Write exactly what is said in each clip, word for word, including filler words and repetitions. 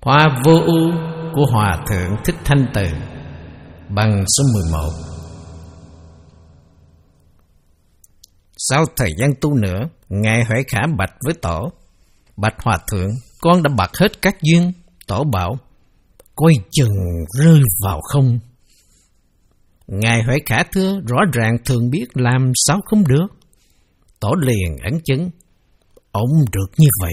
Hoa Vô Ưu của Hòa Thượng Thích Thanh Từ, bằng số mười một. Sau thời gian tu nữa, Ngài Huệ Khả bạch với Tổ: Bạch Hòa Thượng, con đã bạc hết các duyên. Tổ bảo: Coi chừng rơi vào không. Ngài Huệ Khả thưa: Rõ ràng thường biết, làm sao không được. Tổ liền ấn chứng: Ông được như vậy,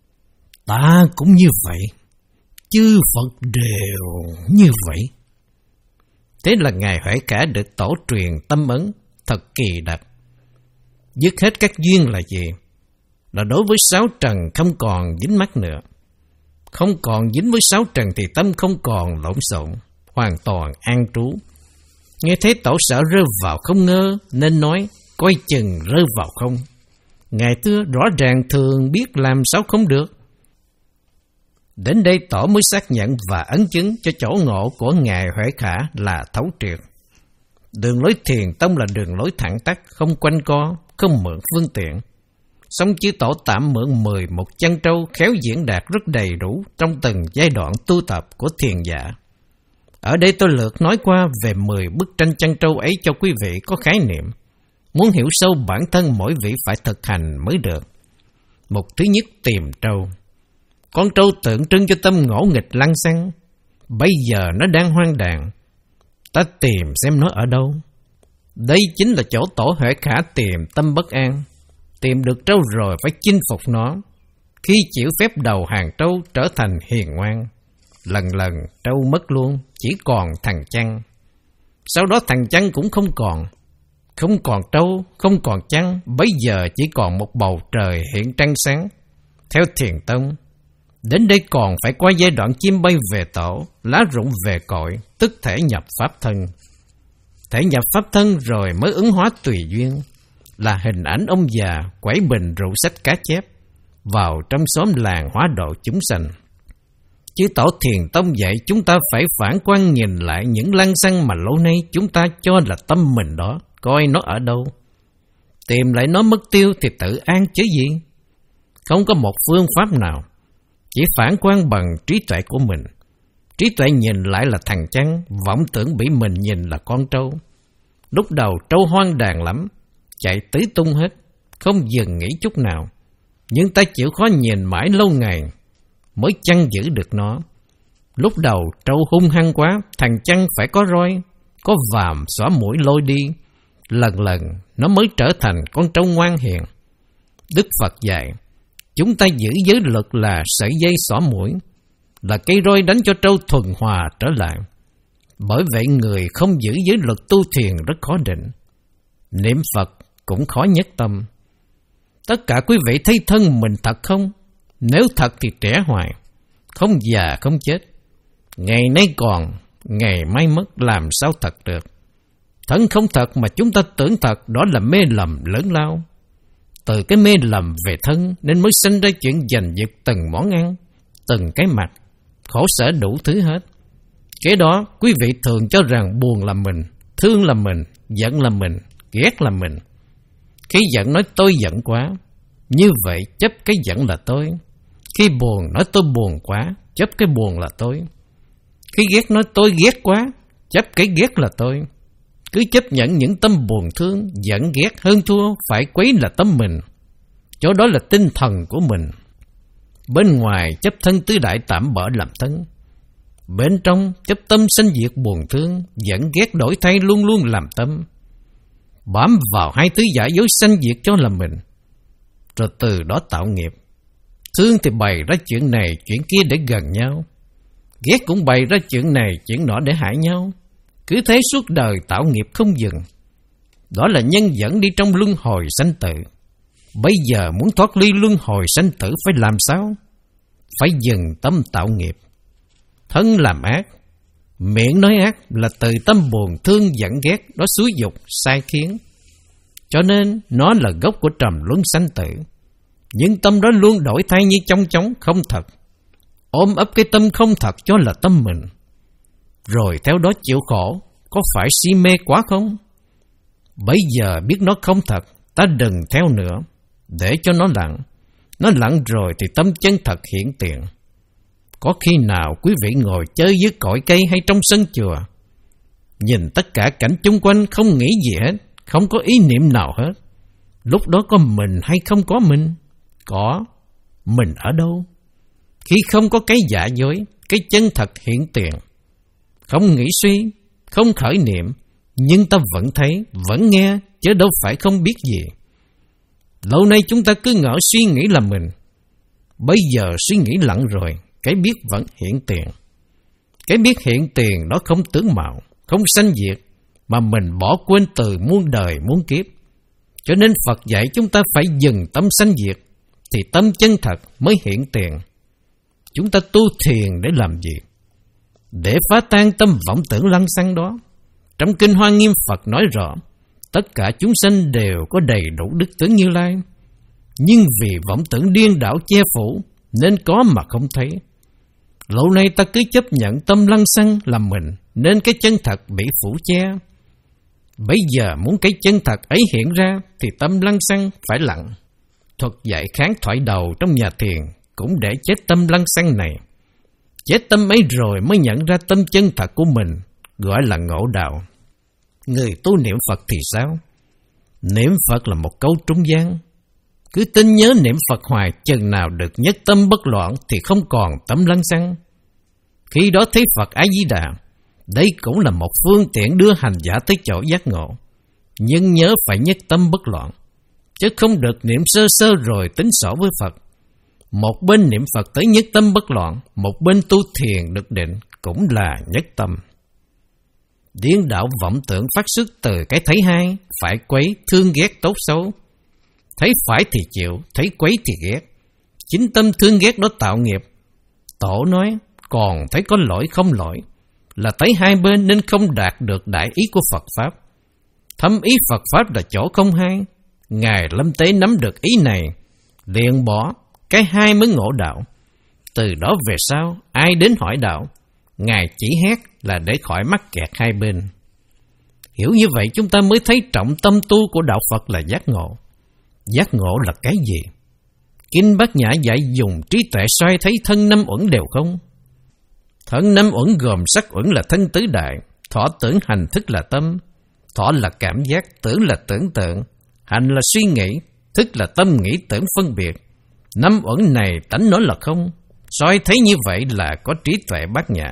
ta cũng như vậy, chư Phật đều như vậy. Thế là Ngài Huệ Khả được Tổ truyền tâm ấn thật kỳ đặc. Dứt hết các duyên là gì? Là đối với sáu trần không còn dính mắc nữa. Không còn dính với sáu trần thì tâm không còn lộn xộn, hoàn toàn an trú. Nghe thấy Tổ sợ rơi vào không ngơ, nên nói: Coi chừng rơi vào không. Ngài thưa: Rõ ràng thường biết, làm sao không được. Đến đây Tổ mới xác nhận và ấn chứng cho chỗ ngộ của Ngài Huệ Khả là thấu triệt. Đường lối thiền tông là đường lối thẳng tắc, không quanh co, không mượn phương tiện. Song chư Tổ tạm mượn mười một chân trâu khéo diễn đạt rất đầy đủ trong từng giai đoạn tu tập của thiền giả. Ở đây tôi lược nói qua về mười bức tranh chân trâu ấy cho quý vị có khái niệm. Muốn hiểu sâu bản thân mỗi vị phải thực hành mới được. Mục thứ nhất, tìm trâu. Con trâu tượng trưng cho tâm ngỗ nghịch lăng xăng. Bây giờ nó đang hoang đàn. Ta tìm xem nó ở đâu. Đây chính là chỗ Tổ Huệ Khả tìm tâm bất an. Tìm được trâu rồi phải chinh phục nó. Khi chịu phép đầu hàng trâu trở thành hiền ngoan. Lần lần trâu mất luôn, chỉ còn thằng chăn. Sau đó thằng chăn cũng không còn. Không còn trâu, không còn chăn, bấy giờ chỉ còn một bầu trời hiện trăng sáng. Theo thiền tông, đến đây còn phải qua giai đoạn chim bay về tổ, lá rụng về cội, tức thể nhập pháp thân. Thể nhập pháp thân rồi mới ứng hóa tùy duyên, là hình ảnh ông già quẩy bình rượu sách cá chép vào trong xóm làng hóa độ chúng sanh. Chứ Tổ thiền tông dạy chúng ta phải phản quan nhìn lại những lăng xăng mà lâu nay chúng ta cho là tâm mình đó, coi nó ở đâu. Tìm lại nó mất tiêu thì tự an chứ gì. Không có một phương pháp nào, chỉ phản quan bằng trí tuệ của mình. Trí tuệ nhìn lại là thằng chăn, vọng tưởng bị mình nhìn là con trâu. Lúc đầu trâu hoang đàn lắm, chạy tứ tung hết, không dừng nghỉ chút nào. Nhưng ta chịu khó nhìn mãi lâu ngày, mới chăn giữ được nó. Lúc đầu trâu hung hăng quá, thằng chăn phải có roi, có vàm xóa mũi lôi đi. Lần lần nó mới trở thành con trâu ngoan hiền. Đức Phật dạy, chúng ta giữ giới luật là sợi dây xõa mũi, là cây roi đánh cho trâu thuần hòa trở lại. Bởi vậy người không giữ giới luật tu thiền rất khó định. Niệm Phật cũng khó nhất tâm. Tất cả quý vị thấy thân mình thật không? Nếu thật thì trẻ hoài, không già không chết. Ngày nay còn, ngày mai mất, làm sao thật được. Thân không thật mà chúng ta tưởng thật, đó là mê lầm lớn lao. Từ cái mê lầm về thân nên mới sinh ra chuyện giành giật từng món ăn, từng cái mặt, khổ sở đủ thứ hết. Kế đó quý vị thường cho rằng buồn là mình, thương là mình, giận là mình, ghét là mình. Khi giận nói tôi giận quá, như vậy chấp cái giận là tôi. Khi buồn nói tôi buồn quá, chấp cái buồn là tôi. Khi ghét nói tôi ghét quá, chấp cái ghét là tôi. Cứ chấp nhận những tâm buồn thương, giận ghét hơn thua phải quấy là tâm mình. Chỗ đó là tinh thần của mình. Bên ngoài chấp thân tứ đại tạm bỡ làm thân. Bên trong chấp tâm sanh diệt buồn thương, giận ghét đổi thay luôn luôn làm tâm. Bám vào hai thứ giả dối sanh diệt cho là mình. Rồi từ đó tạo nghiệp. Thương thì bày ra chuyện này chuyện kia để gần nhau. Ghét cũng bày ra chuyện này chuyện nọ để hại nhau. Cứ thế suốt đời tạo nghiệp không dừng. Đó là nhân dẫn đi trong luân hồi sanh tử. Bây giờ muốn thoát ly luân hồi sanh tử phải làm sao? Phải dừng tâm tạo nghiệp. Thân làm ác, miệng nói ác là từ tâm buồn thương giận ghét, đó xúi dục, sai khiến. Cho nên nó là gốc của trầm luân sanh tử. Nhưng tâm đó luôn đổi thay như trong chóng không thật. Ôm ấp cái tâm không thật cho là tâm mình. Rồi theo đó chịu khổ, có phải si mê quá không? Bây giờ biết nó không thật, ta đừng theo nữa, để cho nó lặng. Nó lặng rồi thì tâm chân thật hiện tiền. Có khi nào quý vị ngồi chơi dưới cội cây hay trong sân chùa, nhìn tất cả cảnh chung quanh không nghĩ gì hết, không có ý niệm nào hết? Lúc đó có mình hay không có mình? Có. Mình ở đâu? Khi không có cái giả dối, cái chân thật hiện tiền, không nghĩ suy, không khởi niệm, nhưng ta vẫn thấy, vẫn nghe, chứ đâu phải không biết gì. Lâu nay chúng ta cứ ngỡ suy nghĩ là mình. Bây giờ suy nghĩ lặng rồi, cái biết vẫn hiện tiền. Cái biết hiện tiền đó không tướng mạo, không sanh diệt, mà mình bỏ quên từ muôn đời muôn kiếp. Cho nên Phật dạy chúng ta phải dừng tâm sanh diệt, thì tâm chân thật mới hiện tiền. Chúng ta tu thiền để làm gì? Để phá tan tâm vọng tưởng lăng xăng đó. Trong Kinh Hoa Nghiêm Phật nói rõ, tất cả chúng sanh đều có đầy đủ đức tướng Như Lai, nhưng vì vọng tưởng điên đảo che phủ nên có mà không thấy. Lâu nay ta cứ chấp nhận tâm lăng xăng làm mình, nên cái chân thật bị phủ che. Bây giờ muốn cái chân thật ấy hiện ra thì tâm lăng xăng phải lặng. Thuật dạy kháng thoại đầu trong nhà thiền cũng để chết tâm lăng xăng này. Chết tâm ấy rồi mới nhận ra tâm chân thật của mình, gọi là ngộ đạo. Người tu niệm Phật thì sao? Niệm Phật là một câu trung gian. Cứ tin nhớ niệm Phật hoài, chừng nào được nhất tâm bất loạn thì không còn tâm lăng xăng. Khi đó thấy Phật A-di-đà. Đây cũng là một phương tiện đưa hành giả tới chỗ giác ngộ. Nhưng nhớ phải nhất tâm bất loạn, chứ không được niệm sơ sơ rồi tính sổ với Phật. Một bên niệm Phật tới nhất tâm bất loạn, một bên tu thiền được định cũng là nhất tâm. Điên đảo vọng tưởng phát xuất từ cái thấy hay, phải quấy, thương ghét tốt xấu. Thấy phải thì chịu, thấy quấy thì ghét. Chính tâm thương ghét đó tạo nghiệp. Tổ nói, còn thấy có lỗi không lỗi, là thấy hai bên nên không đạt được đại ý của Phật Pháp. Thâm ý Phật Pháp là chỗ không hay. Ngài Lâm Tế nắm được ý này, liền bỏ, cái hai mới ngộ đạo. Từ đó về sau, ai đến hỏi đạo, Ngài chỉ hét là để khỏi mắc kẹt hai bên. Hiểu như vậy chúng ta mới thấy trọng tâm tu của đạo Phật là giác ngộ. Giác ngộ là cái gì? Kinh Bát Nhã dạy dùng trí tuệ soi thấy thân năm uẩn đều không. Thân năm uẩn gồm sắc uẩn là thân tứ đại, thọ tưởng hành thức là tâm, thọ là cảm giác, tưởng là tưởng tượng, hành là suy nghĩ, thức là tâm nghĩ tưởng phân biệt. Năm uẩn này tánh nói là không, soi thấy như vậy là có trí tuệ Bát Nhã.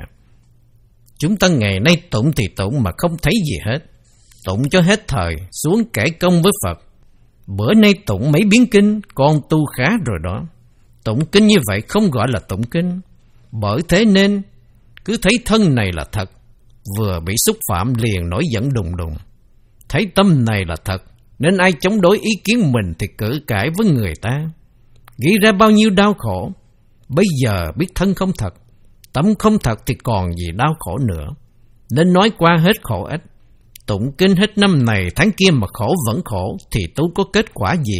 Chúng ta ngày nay tụng thì tụng mà không thấy gì hết, tụng cho hết thời, xuống kể công với Phật. Bữa nay tụng mấy biến kinh, con tu khá rồi đó. Tụng kinh như vậy không gọi là tụng kinh. Bởi thế nên cứ thấy thân này là thật, vừa bị xúc phạm liền nổi giận đùng đùng. Thấy tâm này là thật, nên ai chống đối ý kiến mình thì cự cãi với người ta, gây ra bao nhiêu đau khổ. Bây giờ biết thân không thật, tâm không thật thì còn gì đau khổ nữa, nên nói qua hết khổ ích. Tụng kinh hết năm này tháng kia mà khổ vẫn khổ thì tu có kết quả gì?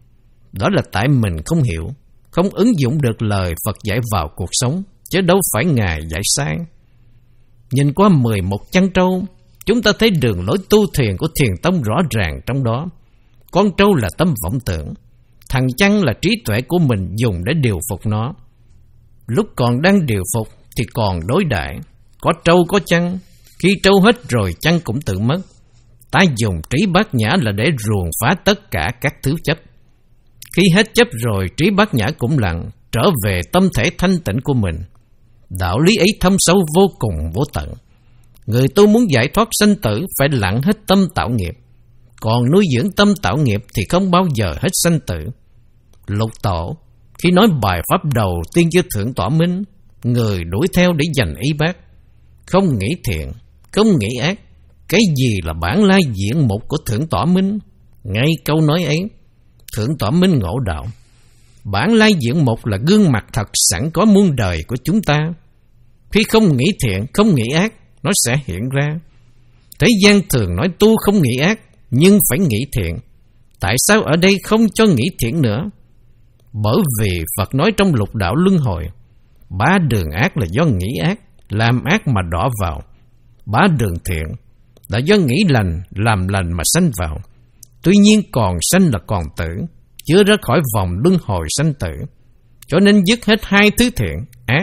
Đó là tại mình không hiểu, không ứng dụng được lời Phật dạy vào cuộc sống, chứ đâu phải Ngài dạy sai. Nhìn qua mười một chăn trâu, chúng ta thấy đường lối tu thiền của Thiền Tông rõ ràng trong đó. Con trâu là tâm vọng tưởng, thằng chăn là trí tuệ của mình dùng để điều phục nó. Lúc còn đang điều phục thì còn đối đãi, có trâu có chăn. Khi trâu hết rồi chăn cũng tự mất. Ta dùng trí Bát Nhã là để ruồng phá tất cả các thứ chấp. Khi hết chấp rồi, trí Bát Nhã cũng lặng, trở về tâm thể thanh tịnh của mình. Đạo lý ấy thâm sâu vô cùng vô tận. Người tu muốn giải thoát sanh tử phải lặng hết tâm tạo nghiệp. Còn nuôi dưỡng tâm tạo nghiệp thì không bao giờ hết sanh tử. Lục Tổ khi nói bài pháp đầu tiên cho Thượng Tọa Minh, người đuổi theo để giành y bác, không nghĩ thiện, không nghĩ ác. Cái gì là bản lai diện mục của Thượng Tọa Minh? Ngay câu nói ấy, Thượng Tọa Minh ngộ đạo. Bản lai diện mục là gương mặt thật sẵn có muôn đời của chúng ta. Khi không nghĩ thiện, không nghĩ ác, nó sẽ hiện ra. Thế gian thường nói tu không nghĩ ác, nhưng phải nghĩ thiện. Tại sao ở đây không cho nghĩ thiện nữa? Bởi vì Phật nói trong lục đạo luân hồi, ba đường ác là do nghĩ ác, làm ác mà đọa vào. Ba đường thiện là do nghĩ lành, làm lành mà sanh vào. Tuy nhiên còn sanh là còn tử, chưa ra khỏi vòng luân hồi sanh tử. Cho nên dứt hết hai thứ thiện, ác,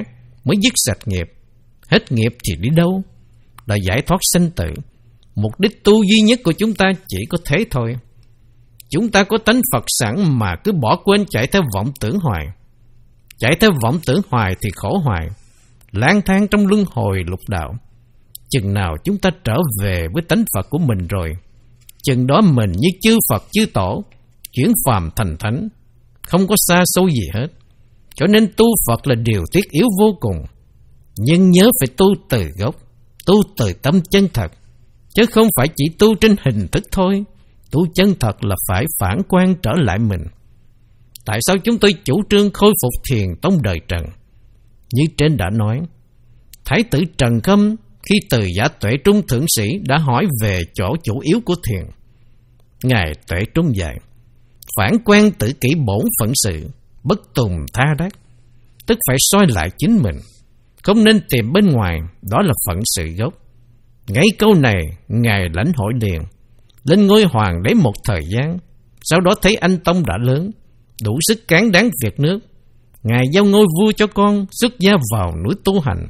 mới dứt sạch nghiệp. Hết nghiệp thì đi đâu? Là giải thoát sanh tử. Mục đích tu duy nhất của chúng ta chỉ có thế thôi. Chúng ta có tánh Phật sẵn mà cứ bỏ quên chạy theo vọng tưởng hoài. Chạy theo vọng tưởng hoài thì khổ hoài, lang thang trong luân hồi lục đạo. Chừng nào chúng ta trở về với tánh Phật của mình rồi, chừng đó mình như chư Phật chư Tổ, chuyển phàm thành thánh, không có xa xôi gì hết. Cho nên tu Phật là điều thiết yếu vô cùng. Nhưng nhớ phải tu từ gốc, tu từ tâm chân thật, chứ không phải chỉ tu trên hình thức thôi. Tu chân thật là phải phản quan trở lại mình. Tại sao chúng tôi chủ trương khôi phục thiền tông đời Trần? Như trên đã nói, Thái tử Trần Khâm khi từ Giả Tuệ Trung thượng sĩ đã hỏi về chỗ chủ yếu của thiền. Ngài Tuệ Trung dạy, phản quan tự kỷ bổn phận sự, bất tùng tha đắc, tức phải soi lại chính mình, không nên tìm bên ngoài, đó là phận sự gốc. Ngay câu này Ngài lãnh hội liền. Lên ngôi hoàng đế một thời gian, sau đó thấy anh tông đã lớn, đủ sức cán đáng việc nước. Ngài giao ngôi vua cho con, xuất gia vào núi tu hành.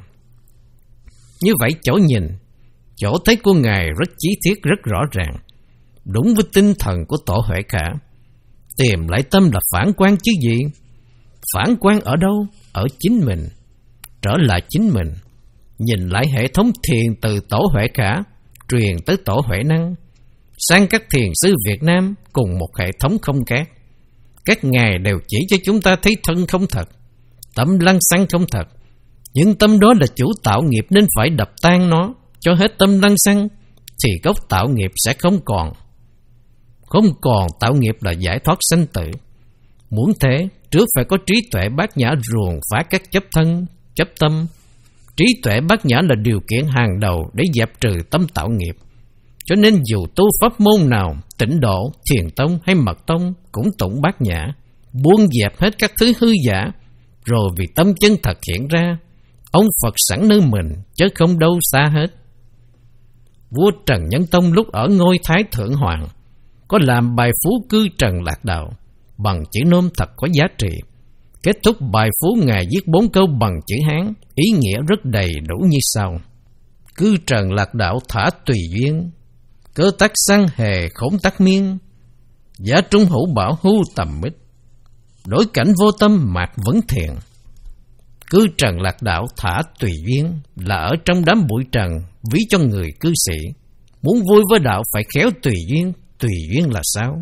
Như vậy chỗ nhìn, chỗ thấy của Ngài rất chí thiết, rất rõ ràng, đúng với tinh thần của Tổ Huệ Khả. Tìm lại tâm là phản quan chứ gì? Phản quan ở đâu? Ở chính mình. Trở lại chính mình, nhìn lại hệ thống thiền từ Tổ Huệ Khả truyền tới Tổ Huệ Năng, sang các thiền sư Việt Nam cùng một hệ thống không khác. Các ngài đều chỉ cho chúng ta thấy thân không thật, tâm lăng xăng không thật. Nhưng tâm đó là chủ tạo nghiệp nên phải đập tan nó, cho hết tâm lăng xăng, thì gốc tạo nghiệp sẽ không còn. Không còn tạo nghiệp là giải thoát sanh tử. Muốn thế, trước phải có trí tuệ bát nhã ruồng phá các chấp thân, chấp tâm. Trí tuệ bát nhã là điều kiện hàng đầu để dẹp trừ tâm tạo nghiệp. Cho nên dù tu pháp môn nào, Tịnh Độ, Thiền Tông hay Mật Tông cũng tụng bát nhã, buông dẹp hết các thứ hư giả, rồi vì tâm chân thật hiện ra, ông Phật sẵn nơi mình, chứ không đâu xa hết. Vua Trần Nhân Tông lúc ở ngôi Thái Thượng Hoàng, có làm bài phú cư Trần Lạc Đạo, bằng chữ nôm thật có giá trị. Kết thúc bài phú Ngài viết bốn câu bằng chữ Hán, ý nghĩa rất đầy đủ như sau. Cư Trần Lạc Đạo thả tùy duyên, cơ tắc sang hề khổng tắc miên, giả trung hữu bảo hưu tầm mít, đối cảnh vô tâm mạc vấn thiền. Cư Trần Lạc Đạo thả tùy duyên là ở trong đám bụi trần, ví cho người cư sĩ. Muốn vui với đạo phải khéo tùy duyên. Tùy duyên là sao?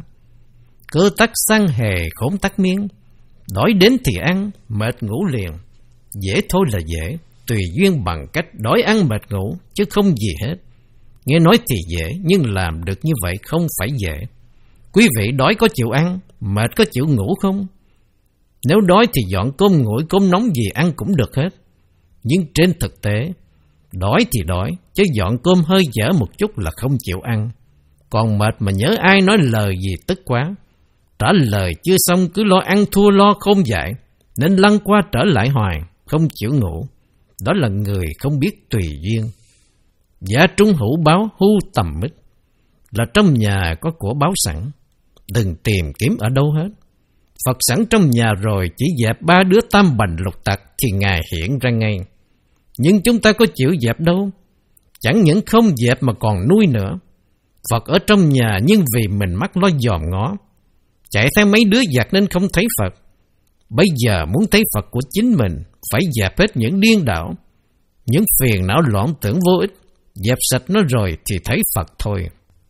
Cơ tắc sang hề khổng tắc miên, đói đến thì ăn, mệt ngủ liền. Dễ thôi là dễ, tùy duyên bằng cách đói ăn mệt ngủ, chứ không gì hết. Nghe nói thì dễ, nhưng làm được như vậy không phải dễ. Quý vị đói có chịu ăn, mệt có chịu ngủ không? Nếu đói thì dọn cơm nguội, cơm nóng gì ăn cũng được hết. Nhưng trên thực tế, đói thì đói, chứ dọn cơm hơi dở một chút là không chịu ăn. Còn mệt mà nhớ ai nói lời gì tức quá, trả lời chưa xong cứ lo ăn thua lo không dạy, nên lăn qua trở lại hoài, không chịu ngủ. Đó là người không biết tùy duyên. Giả trung hữu báo hưu tầm mít, là trong nhà có của báo sẵn, đừng tìm kiếm ở đâu hết. Phật sẵn trong nhà rồi, chỉ dẹp ba đứa tam bành lục tặc thì Ngài hiện ra ngay. Nhưng chúng ta có chịu dẹp đâu. Chẳng những không dẹp mà còn nuôi nữa. Phật ở trong nhà nhưng vì mình mắc lo dòm ngó, chạy theo mấy đứa giặc nên không thấy Phật. Bây giờ muốn thấy Phật của chính mình, phải dẹp hết những điên đảo, những phiền não loạn tưởng vô ích. Dẹp sạch nó rồi thì thấy Phật thôi.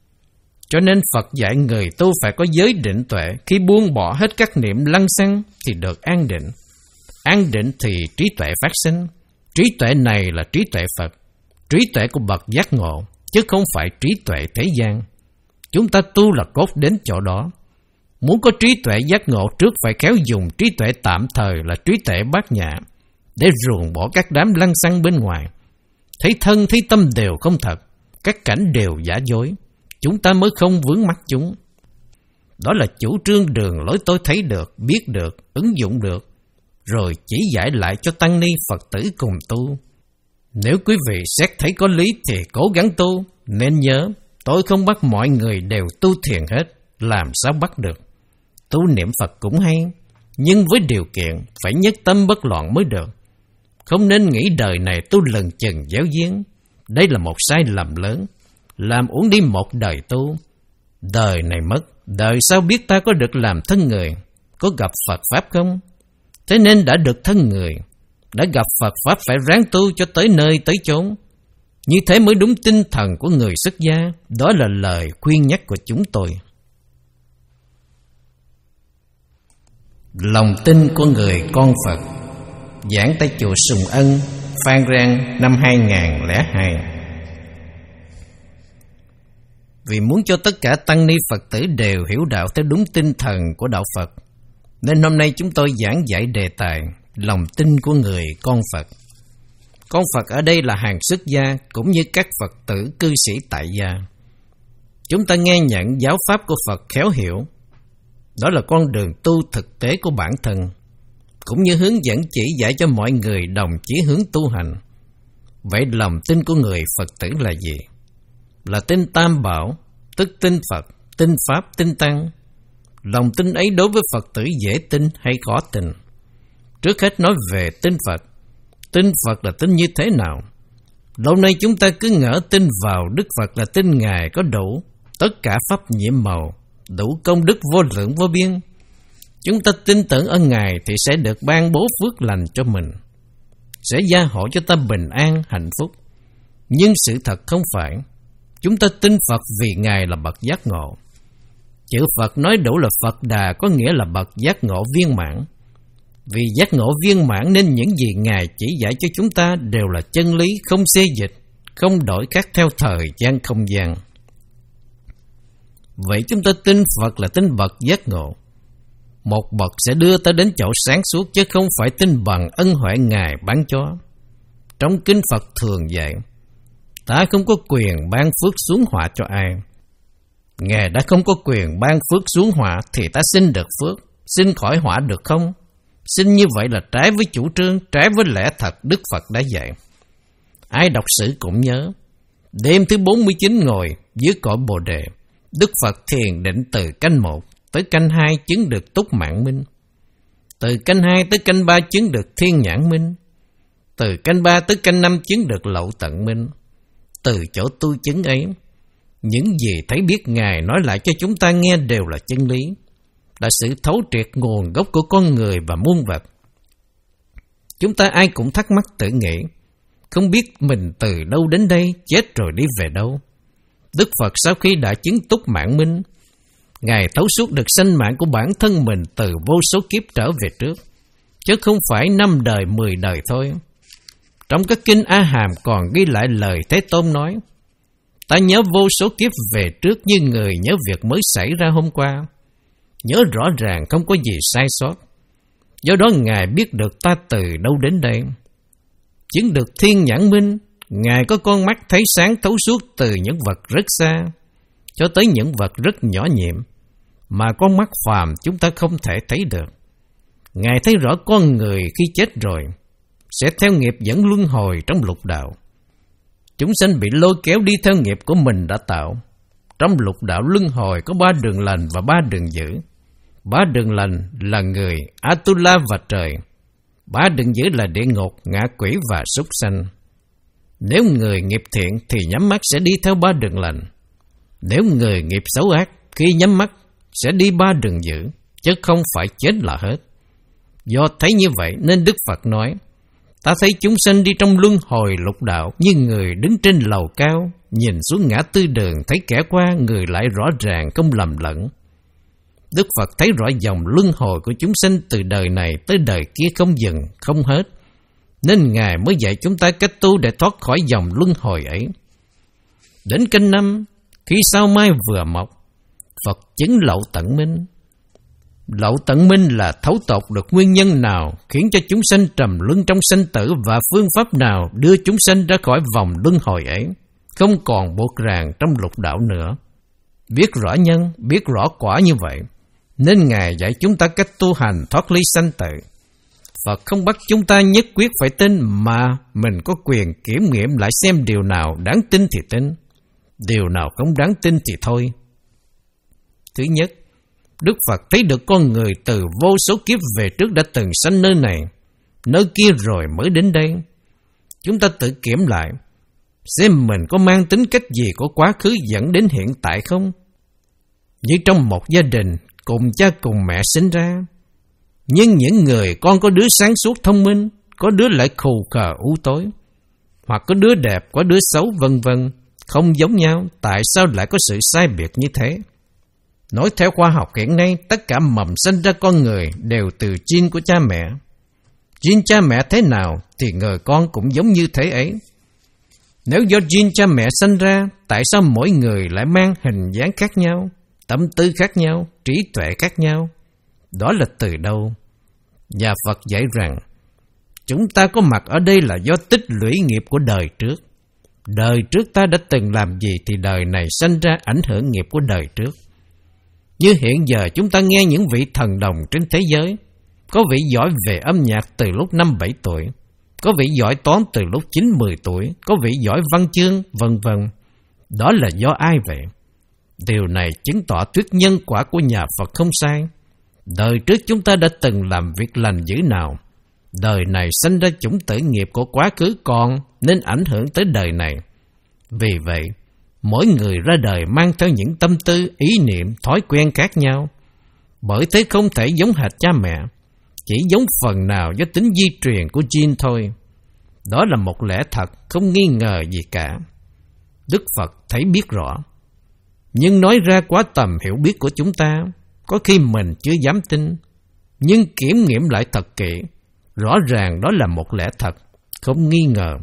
Cho nên Phật dạy người tu phải có giới định tuệ. Khi buông bỏ hết các niệm lăng xăng thì được an định. An định thì trí tuệ phát sinh. Trí tuệ này là trí tuệ Phật, trí tuệ của bậc giác ngộ, chứ không phải trí tuệ thế gian. Chúng ta tu là cốt đến chỗ đó. Muốn có trí tuệ giác ngộ trước phải khéo dùng trí tuệ tạm thời là trí tuệ bát nhã, để ruồng bỏ các đám lăng xăng bên ngoài. Thấy thân thấy tâm đều không thật, các cảnh đều giả dối, chúng ta mới không vướng mắc chúng. Đó là chủ trương đường lối tôi thấy được, biết được, ứng dụng được, rồi chỉ dạy lại cho tăng ni Phật tử cùng tu. Nếu quý vị xét thấy có lý thì cố gắng tu, nên nhớ tôi không bắt mọi người đều tu thiền hết, làm sao bắt được. Tu niệm Phật cũng hay, nhưng với điều kiện phải nhất tâm bất loạn mới được. Không nên nghĩ đời này tu lừng chừng giáo giếng. Đây là một sai lầm lớn, làm uổng đi một đời tu. Đời này mất, đời sau biết ta có được làm thân người, có gặp Phật Pháp không? Thế nên đã được thân người, đã gặp Phật Pháp phải ráng tu cho tới nơi tới chốn. Như thế mới đúng tinh thần của người xuất gia. Đó là lời khuyên nhắc của chúng tôi. Lòng tin của người con Phật. Giảng tại chùa Sùng Ân, Phan Rang, năm hai không không hai. Vì muốn cho tất cả tăng ni Phật tử đều hiểu đạo theo đúng tinh thần của đạo Phật, nên hôm nay chúng tôi giảng giải đề tài lòng tin của người con Phật. Con Phật ở đây là hàng xuất gia cũng như các Phật tử cư sĩ tại gia. Chúng ta nghe nhận giáo pháp của Phật khéo hiểu. Đó là con đường tu thực tế của bản thân, cũng như hướng dẫn chỉ dạy cho mọi người đồng chí hướng tu hành. Vậy lòng tin của người Phật tử là gì? Là tin Tam Bảo, tức tin Phật, tin Pháp, tin Tăng. Lòng tin ấy đối với Phật tử dễ tin hay khó tin? Trước hết nói về tin Phật. Tin Phật là tin như thế nào? Lâu nay chúng ta cứ ngỡ tin vào Đức Phật là tin Ngài có đủ tất cả pháp nhiệm màu, đủ công đức vô lượng vô biên. Chúng ta tin tưởng ở Ngài thì sẽ được ban bố phước lành cho mình, sẽ gia hộ cho ta bình an, hạnh phúc. Nhưng sự thật không phải. Chúng ta tin Phật vì Ngài là bậc giác ngộ. Chữ Phật nói đủ là Phật Đà, có nghĩa là bậc giác ngộ viên mãn. Vì giác ngộ viên mãn nên những gì Ngài chỉ dạy cho chúng ta đều là chân lý, không xê dịch, không đổi khác theo thời gian không gian. Vậy chúng ta tin Phật là tin bậc giác ngộ. Một bậc sẽ đưa ta đến chỗ sáng suốt, chứ không phải tin bằng ân huệ Ngài ban cho. Trong kinh Phật thường dạy, ta không có quyền ban phước xuống họa cho ai. Ngài đã không có quyền ban phước xuống họa thì ta xin được phước, xin khỏi họa được không? Xin như vậy là trái với chủ trương, trái với lẽ thật Đức Phật đã dạy. Ai đọc sử cũng nhớ, đêm thứ bốn mươi chín ngồi dưới cội Bồ Đề, Đức Phật thiền định từ canh một tới canh hai chứng được túc mạng minh. Từ canh hai tới canh ba chứng được thiên nhãn minh. Từ canh ba tới canh năm chứng được lậu tận minh. Từ chỗ tu chứng ấy, những gì thấy biết Ngài nói lại cho chúng ta nghe đều là chân lý, là sự thấu triệt nguồn gốc của con người và muôn vật. Chúng ta ai cũng thắc mắc tự nghĩ, không biết mình từ đâu đến đây, chết rồi đi về đâu. Đức Phật sau khi đã chứng túc mạng minh, Ngài thấu suốt được sanh mạng của bản thân mình từ vô số kiếp trở về trước, chứ không phải năm đời, mười đời thôi. Trong các kinh A Hàm còn ghi lại lời Thế Tôn nói, ta nhớ vô số kiếp về trước như người nhớ việc mới xảy ra hôm qua, nhớ rõ ràng không có gì sai sót. Do đó Ngài biết được ta từ đâu đến đây. Chứng được thiên nhãn minh, Ngài có con mắt thấy sáng thấu suốt từ những vật rất xa cho tới những vật rất nhỏ nhiệm mà con mắt phàm chúng ta không thể thấy được. Ngài thấy rõ con người khi chết rồi sẽ theo nghiệp dẫn luân hồi trong lục đạo. Chúng sanh bị lôi kéo đi theo nghiệp của mình đã tạo. Trong lục đạo luân hồi có ba đường lành và ba đường dữ. Ba đường lành là người, Atula và trời. Ba đường dữ là địa ngục, ngạ quỷ và súc sanh. Nếu người nghiệp thiện thì nhắm mắt sẽ đi theo ba đường lành. Nếu người nghiệp xấu ác, khi nhắm mắt sẽ đi ba đường dữ, chứ không phải chết là hết. Do thấy như vậy nên Đức Phật nói, ta thấy chúng sanh đi trong luân hồi lục đạo như người đứng trên lầu cao, nhìn xuống ngã tư đường thấy kẻ qua, người lại rõ ràng không lầm lẫn. Đức Phật thấy rõ dòng luân hồi của chúng sanh từ đời này tới đời kia không dừng, không hết, nên Ngài mới dạy chúng ta cách tu để thoát khỏi dòng luân hồi ấy. Đến canh năm, khi sao mai vừa mọc, Phật chứng lậu tận minh. Lậu tận minh là thấu tột được nguyên nhân nào khiến cho chúng sanh trầm luân trong sanh tử và phương pháp nào đưa chúng sanh ra khỏi vòng luân hồi ấy, không còn buộc ràng trong lục đạo nữa. Biết rõ nhân, biết rõ quả như vậy, nên Ngài dạy chúng ta cách tu hành thoát ly sanh tử. Phật không bắt chúng ta nhất quyết phải tin, mà mình có quyền kiểm nghiệm lại xem điều nào đáng tin thì tin, điều nào không đáng tin thì thôi. Thứ nhất, Đức Phật thấy được con người từ vô số kiếp về trước đã từng sanh nơi này, nơi kia rồi mới đến đây. Chúng ta tự kiểm lại, xem mình có mang tính cách gì của quá khứ dẫn đến hiện tại không? Như trong một gia đình, cùng cha cùng mẹ sinh ra, nhưng những người con có đứa sáng suốt thông minh, có đứa lại khù khờ u tối, hoặc có đứa đẹp, có đứa xấu, vân vân, không giống nhau. Tại sao lại có sự sai biệt như thế? Nói theo khoa học hiện nay, tất cả mầm sinh ra con người đều từ gene của cha mẹ. Gene cha mẹ thế nào thì người con cũng giống như thế ấy. Nếu do gene cha mẹ sinh ra, tại sao mỗi người lại mang hình dáng khác nhau, tâm tư khác nhau, trí tuệ khác nhau? Đó là từ đâu? Nhà Phật dạy rằng, chúng ta có mặt ở đây là do tích lũy nghiệp của đời trước. Đời trước ta đã từng làm gì thì đời này sinh ra ảnh hưởng nghiệp của đời trước. Như hiện giờ chúng ta nghe những vị thần đồng trên thế giới, có vị giỏi về âm nhạc từ lúc năm bảy tuổi, có vị giỏi toán từ lúc chín mười tuổi, có vị giỏi văn chương, vân vân. Đó là do ai vậy? Điều này chứng tỏ thuyết nhân quả của nhà Phật không sai. Đời trước chúng ta đã từng làm việc lành dữ nào, đời này sinh ra chủng tử nghiệp của quá khứ còn nên ảnh hưởng tới đời này. Vì vậy, mỗi người ra đời mang theo những tâm tư, ý niệm, thói quen khác nhau. Bởi thế không thể giống hệt cha mẹ, chỉ giống phần nào do tính di truyền của gene thôi. Đó là một lẽ thật, không nghi ngờ gì cả. Đức Phật thấy biết rõ, nhưng nói ra quá tầm hiểu biết của chúng ta, có khi mình chưa dám tin. Nhưng kiểm nghiệm lại thật kỹ, rõ ràng đó là một lẽ thật, không nghi ngờ.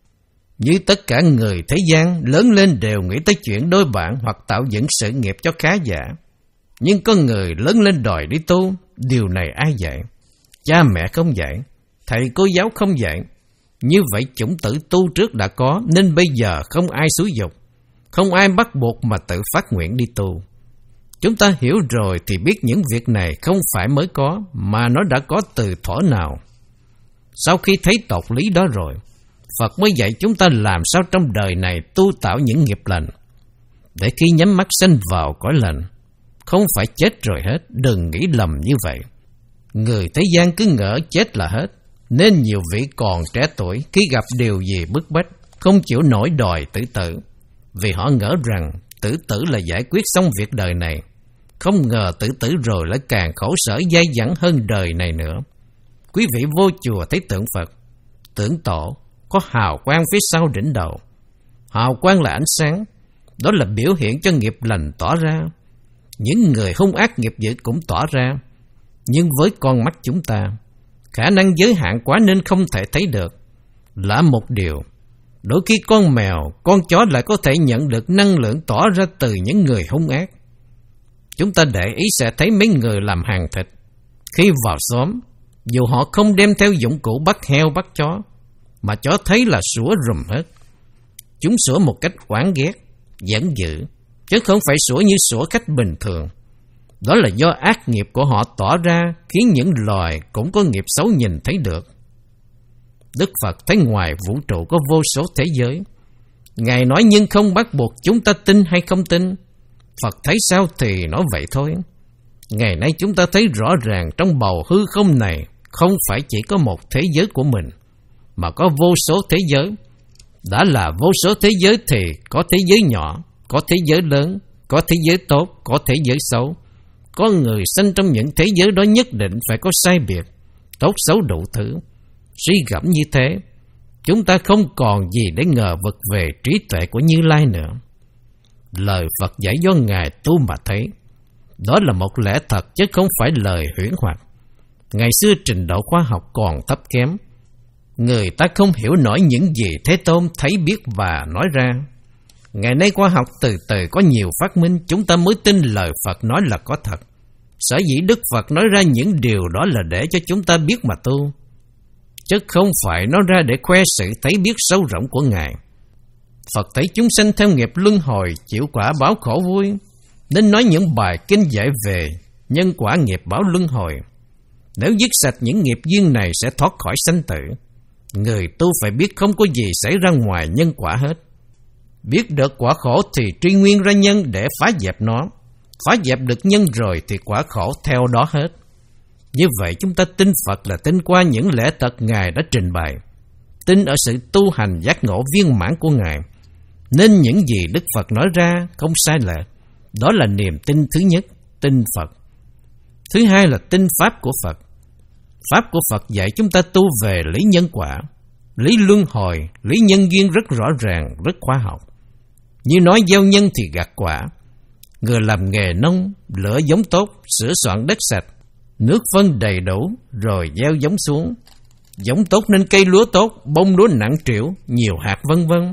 Như tất cả người thế gian lớn lên đều nghĩ tới chuyện đôi bạn hoặc tạo dựng sự nghiệp cho khá giả. Nhưng có người lớn lên đòi đi tu, điều này ai dạy? Cha mẹ không dạy, thầy cô giáo không dạy. Như vậy chủng tử tu trước đã có, nên bây giờ không ai xúi dục, không ai bắt buộc mà tự phát nguyện đi tu. Chúng ta hiểu rồi thì biết những việc này không phải mới có, mà nó đã có từ thuở nào. Sau khi thấy tột lý đó rồi, Phật mới dạy chúng ta làm sao trong đời này tu tạo những nghiệp lành, để khi nhắm mắt sanh vào cõi lành, không phải chết rồi hết. Đừng nghĩ lầm như vậy. Người thế gian cứ ngỡ chết là hết, nên nhiều vị còn trẻ tuổi khi gặp điều gì bức bách, không chịu nổi đòi tử tử, vì họ ngỡ rằng tử tử là giải quyết xong việc đời này. Không ngờ tử tử rồi lại càng khổ sở dai dẳng hơn đời này nữa. Quý vị vô chùa thấy tượng Phật, tượng tổ có hào quang phía sau đỉnh đầu. Hào quang là ánh sáng, đó là biểu hiện cho nghiệp lành tỏ ra. Những người hung ác nghiệp dữ cũng tỏ ra. Nhưng với con mắt chúng ta, khả năng giới hạn quá nên không thể thấy được. Là một điều, đôi khi con mèo, con chó lại có thể nhận được năng lượng tỏ ra từ những người hung ác. Chúng ta để ý sẽ thấy mấy người làm hàng thịt, khi vào xóm, dù họ không đem theo dụng cụ bắt heo bắt chó, mà chó thấy là sủa rùm hết. Chúng sủa một cách oán ghét, giận dữ, chứ không phải sủa như sủa khách bình thường. Đó là do ác nghiệp của họ tỏ ra, khiến những loài cũng có nghiệp xấu nhìn thấy được. Đức Phật thấy ngoài vũ trụ có vô số thế giới. Ngài nói nhưng không bắt buộc chúng ta tin hay không tin. Phật thấy sao thì nói vậy thôi. Ngày nay chúng ta thấy rõ ràng trong bầu hư không này không phải chỉ có một thế giới của mình, mà có vô số thế giới. Đã là vô số thế giới thì có thế giới nhỏ, có thế giới lớn, có thế giới tốt, có thế giới xấu. Có người sinh trong những thế giới đó nhất định phải có sai biệt, tốt xấu đủ thứ. Suy gẫm như thế, chúng ta không còn gì để ngờ vực về trí tuệ của Như Lai nữa. Lời Phật dạy do Ngài tu mà thấy, đó là một lẽ thật chứ không phải lời huyễn hoặc. Ngày xưa trình độ khoa học còn thấp kém, người ta không hiểu nổi những gì Thế Tôn thấy biết và nói ra. Ngày nay khoa học từ từ có nhiều phát minh, chúng ta mới tin lời Phật nói là có thật. Sở dĩ Đức Phật nói ra những điều đó là để cho chúng ta biết mà tu, chứ không phải nói ra để khoe sự thấy biết sâu rộng của Ngài. Phật thấy chúng sanh theo nghiệp luân hồi, chịu quả báo khổ vui, nên nói những bài kinh dạy về nhân quả nghiệp báo luân hồi. Nếu dứt sạch những nghiệp duyên này sẽ thoát khỏi sanh tử. Người tu phải biết không có gì xảy ra ngoài nhân quả hết. Biết được quả khổ thì truy nguyên ra nhân để phá dẹp nó. Phá dẹp được nhân rồi thì quả khổ theo đó hết. Như vậy chúng ta tin Phật là tin qua những lẽ thật Ngài đã trình bày, tin ở sự tu hành giác ngộ viên mãn của Ngài, nên những gì Đức Phật nói ra không sai lệch. Đó là niềm tin thứ nhất, tin Phật. Thứ hai là tin Pháp của Phật. Pháp của Phật dạy chúng ta tu về lý nhân quả, lý luân hồi, lý nhân duyên rất rõ ràng, rất khoa học. Như nói gieo nhân thì gặt quả. Người làm nghề nông, lựa giống tốt, sửa soạn đất sạch, nước phân đầy đủ, rồi gieo giống xuống. Giống tốt nên cây lúa tốt, bông lúa nặng trĩu, nhiều hạt vân vân.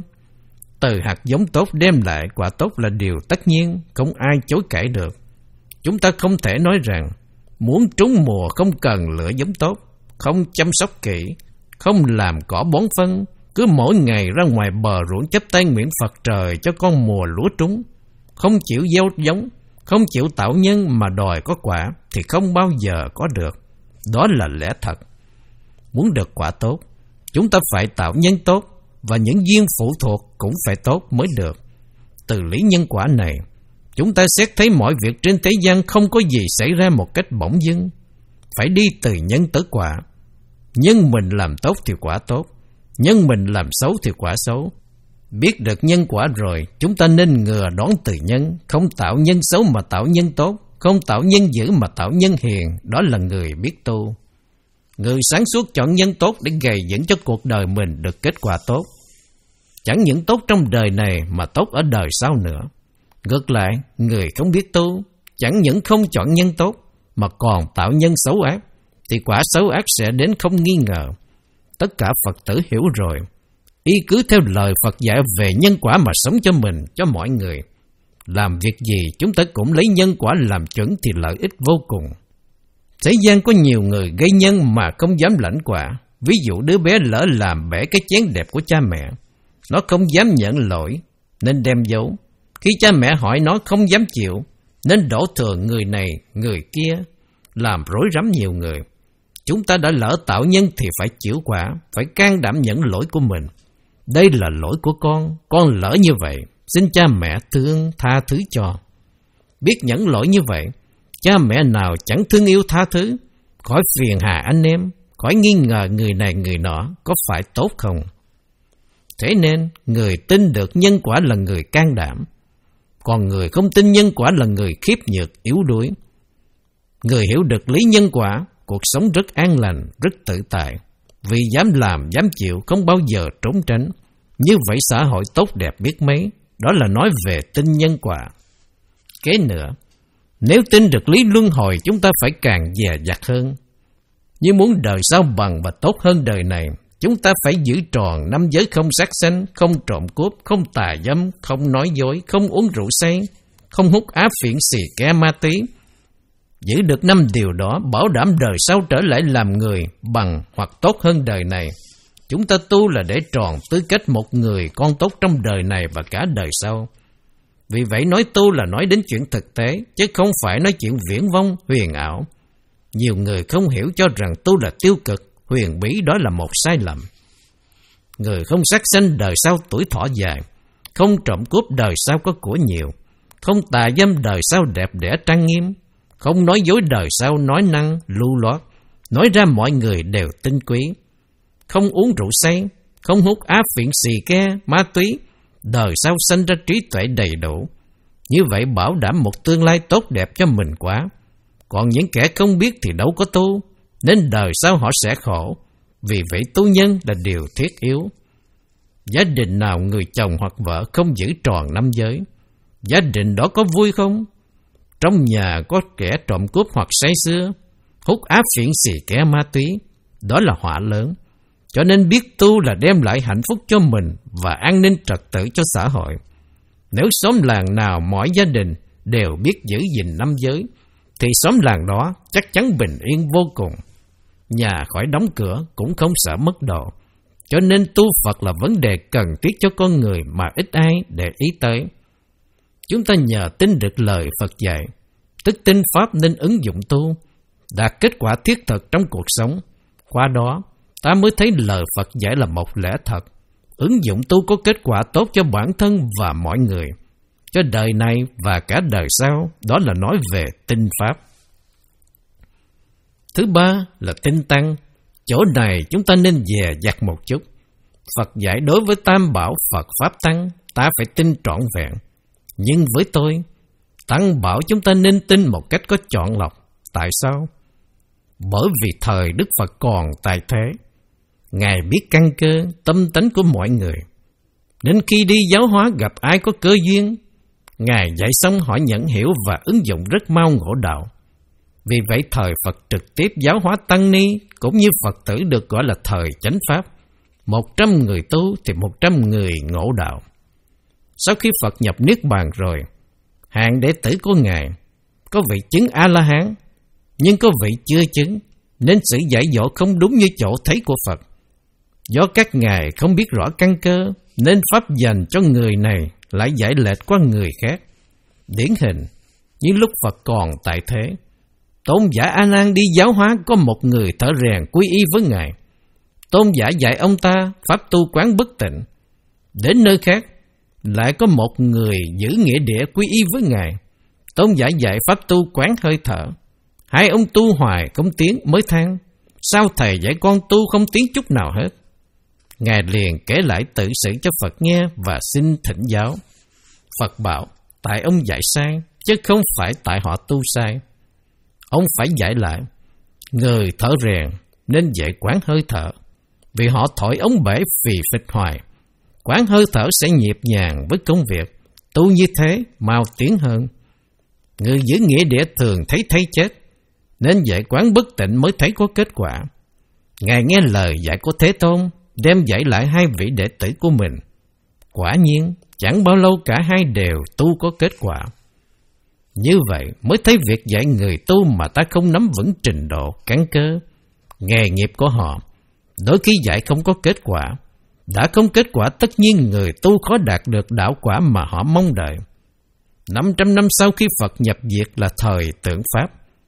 Từ hạt giống tốt đem lại quả tốt là điều tất nhiên, không ai chối cãi được. Chúng ta không thể nói rằng muốn trúng mùa không cần lựa giống tốt, không chăm sóc kỹ, không làm cỏ bón phân, cứ mỗi ngày ra ngoài bờ ruộng chắp tay nguyện Phật trời cho con mùa lúa trúng. Không chịu gieo giống, không chịu tạo nhân mà đòi có quả thì không bao giờ có được. Đó là lẽ thật. Muốn được quả tốt, chúng ta phải tạo nhân tốt, và những duyên phụ thuộc cũng phải tốt mới được. Từ lý nhân quả này, chúng ta xét thấy mọi việc trên thế gian không có gì xảy ra một cách bỗng dưng. Phải đi từ nhân tới quả. Nhân mình làm tốt thì quả tốt, nhân mình làm xấu thì quả xấu. Biết được nhân quả rồi, chúng ta nên ngừa đón từ nhân, không tạo nhân xấu mà tạo nhân tốt, không tạo nhân dữ mà tạo nhân hiền. Đó là người biết tu. Người sáng suốt chọn nhân tốt để gầy dựng cho cuộc đời mình được kết quả tốt. Chẳng những tốt trong đời này mà tốt ở đời sau nữa. Ngược lại, người không biết tu, chẳng những không chọn nhân tốt mà còn tạo nhân xấu ác, thì quả xấu ác sẽ đến không nghi ngờ. Tất cả Phật tử hiểu rồi, y cứ theo lời Phật dạy về nhân quả mà sống cho mình, cho mọi người. Làm việc gì chúng ta cũng lấy nhân quả làm chuẩn thì lợi ích vô cùng. Thế gian có nhiều người gây nhân mà không dám lãnh quả. Ví dụ đứa bé lỡ làm bể cái chén đẹp của cha mẹ, nó không dám nhận lỗi nên đem giấu. Khi cha mẹ hỏi nó không dám chịu nên đổ thừa người này người kia, làm rối rắm nhiều người. Chúng ta đã lỡ tạo nhân thì phải chịu quả, phải can đảm nhận lỗi của mình. Đây là lỗi của con, con lỡ như vậy, xin cha mẹ thương tha thứ cho. Biết nhẫn lỗi như vậy, cha mẹ nào chẳng thương yêu tha thứ, khỏi phiền hà anh em, khỏi nghi ngờ người này người nọ có phải tốt không. Thế nên người tin được nhân quả là người can đảm, còn người không tin nhân quả là người khiếp nhược yếu đuối. Người hiểu được lý nhân quả, cuộc sống rất an lành, rất tự tại, vì dám làm, dám chịu, không bao giờ trốn tránh. Như vậy xã hội tốt đẹp biết mấy. Đó là nói về tin nhân quả. Kế nữa, nếu tin được lý luân hồi, chúng ta phải càng dè dặt hơn. Như muốn đời sau bằng và tốt hơn đời này, chúng ta phải giữ tròn năm giới không sát sanh, không trộm cướp, không tà dâm, không nói dối, không uống rượu say, không hút áp phiện xì ke ma túy. Giữ được năm điều đó, bảo đảm đời sau trở lại làm người bằng hoặc tốt hơn đời này. Chúng ta tu là để tròn tư cách một người con tốt trong đời này và cả đời sau. Vì vậy nói tu là nói đến chuyện thực tế, chứ không phải nói chuyện viển vông, huyền ảo. Nhiều người không hiểu cho rằng tu là tiêu cực, huyền bí, đó là một sai lầm. Người không sát sanh đời sau tuổi thọ dài, không trộm cướp đời sau có của nhiều, không tà dâm đời sau đẹp đẽ trang nghiêm, không nói dối đời sau nói năng lưu loát, nói ra mọi người đều tinh quý, không uống rượu say, không hút áp phiện xì ke, ma túy, đời sau sanh ra trí tuệ đầy đủ. Như vậy bảo đảm một tương lai tốt đẹp cho mình quá. Còn những kẻ không biết thì đâu có tu, nên đời sau họ sẽ khổ. Vì vậy tu nhân là điều thiết yếu. Gia đình nào người chồng hoặc vợ không giữ tròn năm giới, gia đình đó có vui không? Trong nhà có kẻ trộm cướp hoặc say sưa, hút áp phiện xì ke ma túy, đó là họa lớn. Cho nên biết tu là đem lại hạnh phúc cho mình và an ninh trật tự cho xã hội. Nếu xóm làng nào mỗi gia đình đều biết giữ gìn năm giới, thì xóm làng đó chắc chắn bình yên vô cùng. Nhà khỏi đóng cửa cũng không sợ mất đồ. Cho nên tu Phật là vấn đề cần thiết cho con người mà ít ai để ý tới. Chúng ta nhờ tin được lời Phật dạy, tức tin Pháp nên ứng dụng tu, đạt kết quả thiết thực trong cuộc sống. Qua đó, ta mới thấy lời Phật dạy là một lẽ thật. Ứng dụng tu có kết quả tốt cho bản thân và mọi người, cho đời này và cả đời sau. Đó là nói về tinh Pháp. Thứ ba là tinh tăng. Chỗ này chúng ta nên dè dặt một chút. Phật dạy đối với Tam Bảo Phật Pháp Tăng, ta phải tin trọn vẹn. Nhưng với tôi, Tăng bảo chúng ta nên tin một cách có chọn lọc. Tại sao? Bởi vì thời Đức Phật còn tại thế, Ngài biết căn cơ, tâm tánh của mọi người. Đến khi đi giáo hóa gặp ai có cơ duyên, Ngài dạy xong họ nhận hiểu và ứng dụng rất mau ngộ đạo. Vì vậy thời Phật trực tiếp giáo hóa tăng ni cũng như Phật tử được gọi là thời chánh pháp. Một trăm người tu thì một trăm người ngộ đạo. Sau khi Phật nhập Niết Bàn rồi, hàng đệ tử của Ngài có vị chứng A-la-hán, nhưng có vị chưa chứng, nên sự dạy dỗ không đúng như chỗ thấy của Phật. Do các Ngài không biết rõ căn cơ, nên Pháp dành cho người này lại dạy lệch qua người khác. Điển hình, như lúc Phật còn tại thế, Tôn giả A Nan đi giáo hóa có một người thợ rèn quy y với Ngài. Tôn giả dạy ông ta pháp tu quán bất tịnh. Đến nơi khác, lại có một người giữ nghĩa địa quy y với Ngài. Tôn giả dạy pháp tu quán hơi thở. Hai ông tu hoài không tiến mới than: sao thầy dạy con tu không tiến chút nào hết? Ngài liền kể lại tự sự cho Phật nghe và xin thỉnh giáo. Phật bảo: tại ông dạy sai, chứ không phải tại họ tu sai. Ông phải dạy lại: người thở rèn nên dạy quán hơi thở, vì họ thổi ống bể phì phịch hoài. Quán hơi thở sẽ nhịp nhàng với công việc, tu như thế mau tiến hơn. Người giữ nghĩa địa thường thấy thấy chết, nên dạy quán bất tịnh mới thấy có kết quả. Ngài nghe lời dạy của Thế Tôn, đem dạy lại hai vị đệ tử của mình. Quả nhiên, chẳng bao lâu cả hai đều tu có kết quả. Như vậy mới thấy việc dạy người tu mà ta không nắm vững trình độ, căn cơ, nghề nghiệp của họ. Đôi khi dạy không có kết quả. Đã không kết quả, tất nhiên người tu khó đạt được đạo quả mà họ mong đợi. Năm trăm năm sau khi Phật nhập diệt là thời tượng Pháp.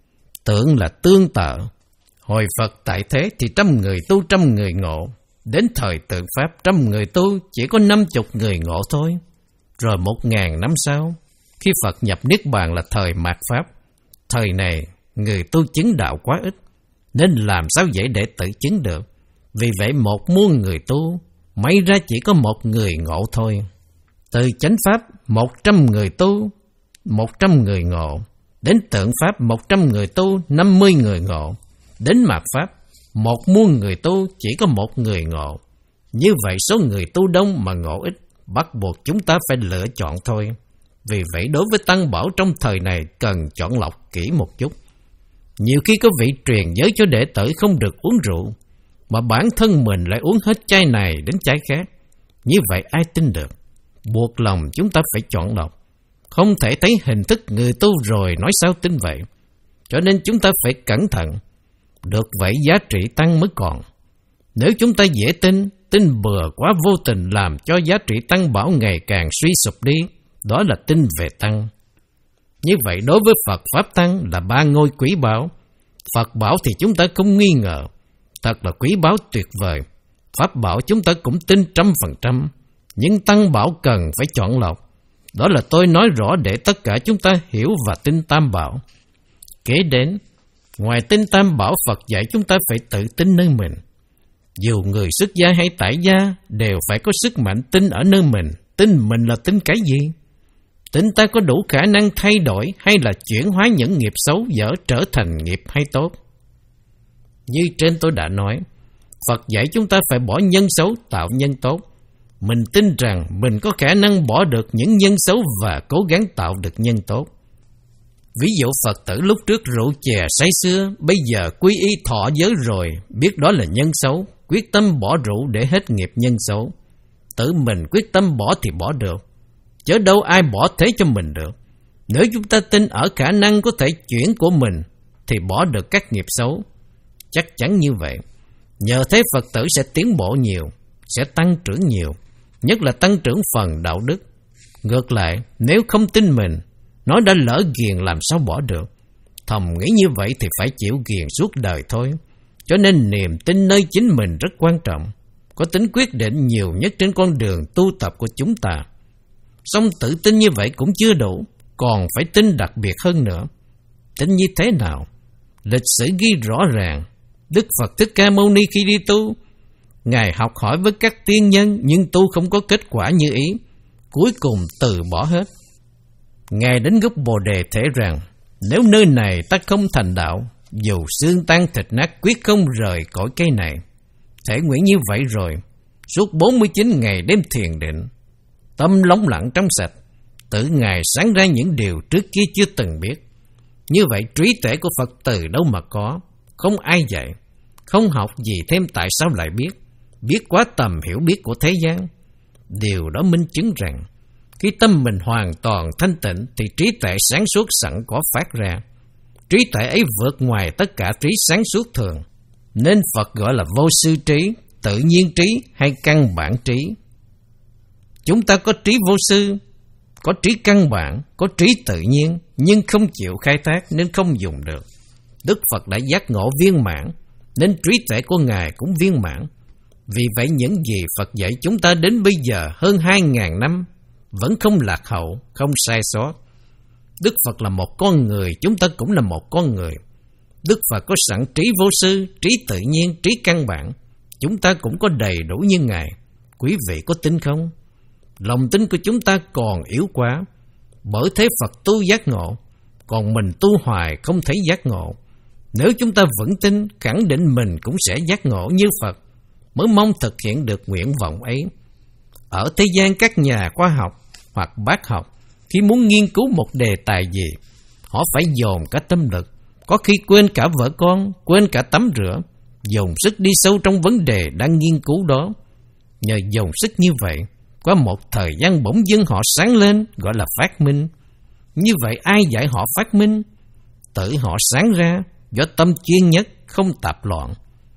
Tượng là tương tự. Hồi Phật tại thế thì trăm người tu trăm người ngộ. Đến thời tượng Pháp, trăm người tu chỉ có năm chục người ngộ thôi. Rồi một ngàn năm sau, khi Phật nhập Niết Bàn là thời mạt Pháp. Thời này, người tu chứng đạo quá ít, nên làm sao dễ để tự chứng được. Vì vậy một muôn người tu, may ra chỉ có một người ngộ thôi. Từ chánh Pháp, một trăm người tu, một trăm người ngộ. Đến tượng Pháp, một trăm người tu, năm mươi người ngộ. Đến mạt Pháp, một muôn người tu, chỉ có một người ngộ. Như vậy số người tu đông mà ngộ ít, bắt buộc chúng ta phải lựa chọn thôi. Vì vậy đối với Tăng Bảo trong thời này cần chọn lọc kỹ một chút. Nhiều khi có vị truyền giới cho đệ tử không được uống rượu, mà bản thân mình lại uống hết chai này đến chai khác. Như vậy ai tin được? Buộc lòng chúng ta phải chọn lọc. Không thể thấy hình thức người tu rồi nói sao tin vậy. Cho nên chúng ta phải cẩn thận. Được vậy giá trị tăng mới còn. Nếu chúng ta dễ tin, tin bừa quá vô tình làm cho giá trị Tăng Bảo ngày càng suy sụp đi. Đó là tin về Tăng. Như vậy đối với Phật Pháp Tăng là ba ngôi quý báu. Phật bảo thì chúng ta không nghi ngờ, thật là quý báu tuyệt vời. Pháp bảo chúng ta cũng tin trăm phần trăm. Nhưng Tăng Bảo cần phải chọn lọc. Đó là tôi nói rõ để tất cả chúng ta hiểu và tin Tam Bảo. Kế đến, ngoài tin Tam Bảo, Phật dạy chúng ta phải tự tin nơi mình. Dù người xuất gia hay tại gia đều phải có sức mạnh tin ở nơi mình. Tin mình là tin cái gì? Tin ta có đủ khả năng thay đổi hay là chuyển hóa những nghiệp xấu dở trở thành nghiệp hay tốt. Như trên tôi đã nói, Phật dạy chúng ta phải bỏ nhân xấu tạo nhân tốt. Mình tin rằng mình có khả năng bỏ được những nhân xấu và cố gắng tạo được nhân tốt. Ví dụ Phật tử lúc trước rượu chè say sưa, bây giờ quy y thọ giới rồi, biết đó là nhân xấu, quyết tâm bỏ rượu để hết nghiệp nhân xấu. Tự mình quyết tâm bỏ thì bỏ được, chớ đâu ai bỏ thế cho mình được. Nếu chúng ta tin ở khả năng có thể chuyển của mình, thì bỏ được các nghiệp xấu. Chắc chắn như vậy. Nhờ thế Phật tử sẽ tiến bộ nhiều, sẽ tăng trưởng nhiều, nhất là tăng trưởng phần đạo đức. Ngược lại, nếu không tin mình, nói đã lỡ ghiền làm sao bỏ được. Thầm nghĩ như vậy thì phải chịu ghiền suốt đời thôi. Cho nên niềm tin nơi chính mình rất quan trọng, có tính quyết định nhiều nhất trên con đường tu tập của chúng ta. Song tự tin như vậy cũng chưa đủ, còn phải tin đặc biệt hơn nữa. Tin như thế nào? Lịch sử ghi rõ ràng, Đức Phật Thích Ca Mâu Ni khi đi tu, Ngài học hỏi với các tiên nhân nhưng tu không có kết quả như ý, cuối cùng từ bỏ hết. Ngài đến gốc Bồ Đề thể rằng, nếu nơi này ta không thành đạo, dù xương tan thịt nát quyết không rời cõi cây này. Thể nguyện như vậy rồi, suốt bốn mươi chín ngày đêm thiền định, tâm lóng lặng trong sạch, tự Ngài sáng ra những điều trước kia chưa từng biết. Như vậy trí tuệ của Phật từ đâu mà có, không ai dạy, không học gì thêm tại sao lại biết, biết quá tầm hiểu biết của thế gian. Điều đó minh chứng rằng, khi tâm mình hoàn toàn thanh tịnh thì trí tuệ sáng suốt sẵn có phát ra. Trí tuệ ấy vượt ngoài tất cả trí sáng suốt thường, nên Phật gọi là vô sư trí, tự nhiên trí hay căn bản trí. Chúng ta có trí vô sư, có trí căn bản, có trí tự nhiên, nhưng không chịu khai thác nên không dùng được. Đức Phật đã giác ngộ viên mãn, nên trí tuệ của Ngài cũng viên mãn. Vì vậy những gì Phật dạy chúng ta đến bây giờ hơn hai ngàn năm vẫn không lạc hậu, không sai sót. Đức Phật là một con người, chúng ta cũng là một con người. Đức Phật có sẵn trí vô sư, trí tự nhiên, trí căn bản. Chúng ta cũng có đầy đủ như Ngài. Quý vị có tin không? Lòng tin của chúng ta còn yếu quá. Bởi thế Phật tu giác ngộ, còn mình tu hoài không thấy giác ngộ. Nếu chúng ta vững tin, khẳng định mình cũng sẽ giác ngộ như Phật, mới mong thực hiện được nguyện vọng ấy. Ở thế gian các nhà khoa học hoặc bác học, khi muốn nghiên cứu một đề tài gì, họ phải dồn cả tâm lực, có khi quên cả vợ con, quên cả tắm rửa, dồn sức đi sâu trong vấn đề đang nghiên cứu đó. Nhờ dồn sức như vậy, qua một thời gian bỗng dưng họ sáng lên, gọi là phát minh. Như vậy ai dạy họ phát minh? Tự họ sáng ra, do tâm chuyên nhất, không tạp loạn.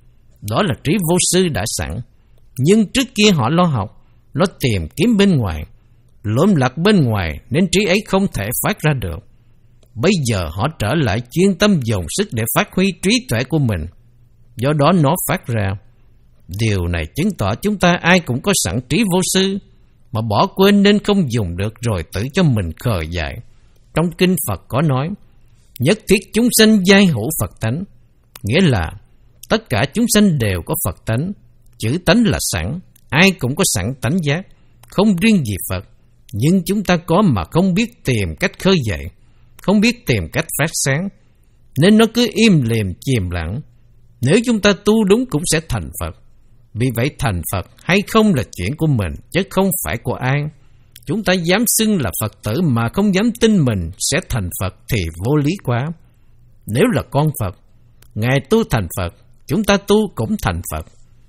Đó là trí vô sư đã sẵn. Nhưng trước kia họ lo học, lo tìm kiếm bên ngoài, lộn lạc bên ngoài, nên trí ấy không thể phát ra được. Bây giờ họ trở lại chuyên tâm dồn sức để phát huy trí tuệ của mình, do đó nó phát ra. Điều này chứng tỏ chúng ta ai cũng có sẵn trí vô sư, mà bỏ quên nên không dùng được rồi tự cho mình khờ dại. Trong kinh Phật có nói, nhất thiết chúng sanh giai hữu Phật tánh, nghĩa là tất cả chúng sanh đều có Phật tánh. Chữ tánh là sẵn, ai cũng có sẵn tánh giác, không riêng gì Phật. Nhưng chúng ta có mà không biết tìm cách khơi dậy, không biết tìm cách phát sáng, nên nó cứ im lìm chìm lặng. Nếu chúng ta tu đúng cũng sẽ thành Phật. Vì vậy thành Phật hay không là chuyện của mình, chứ không phải của ai. Chúng ta dám xưng là Phật tử mà không dám tin mình sẽ thành Phật thì vô lý quá. Nếu là con Phật, Ngài tu thành Phật, chúng ta tu cũng thành Phật.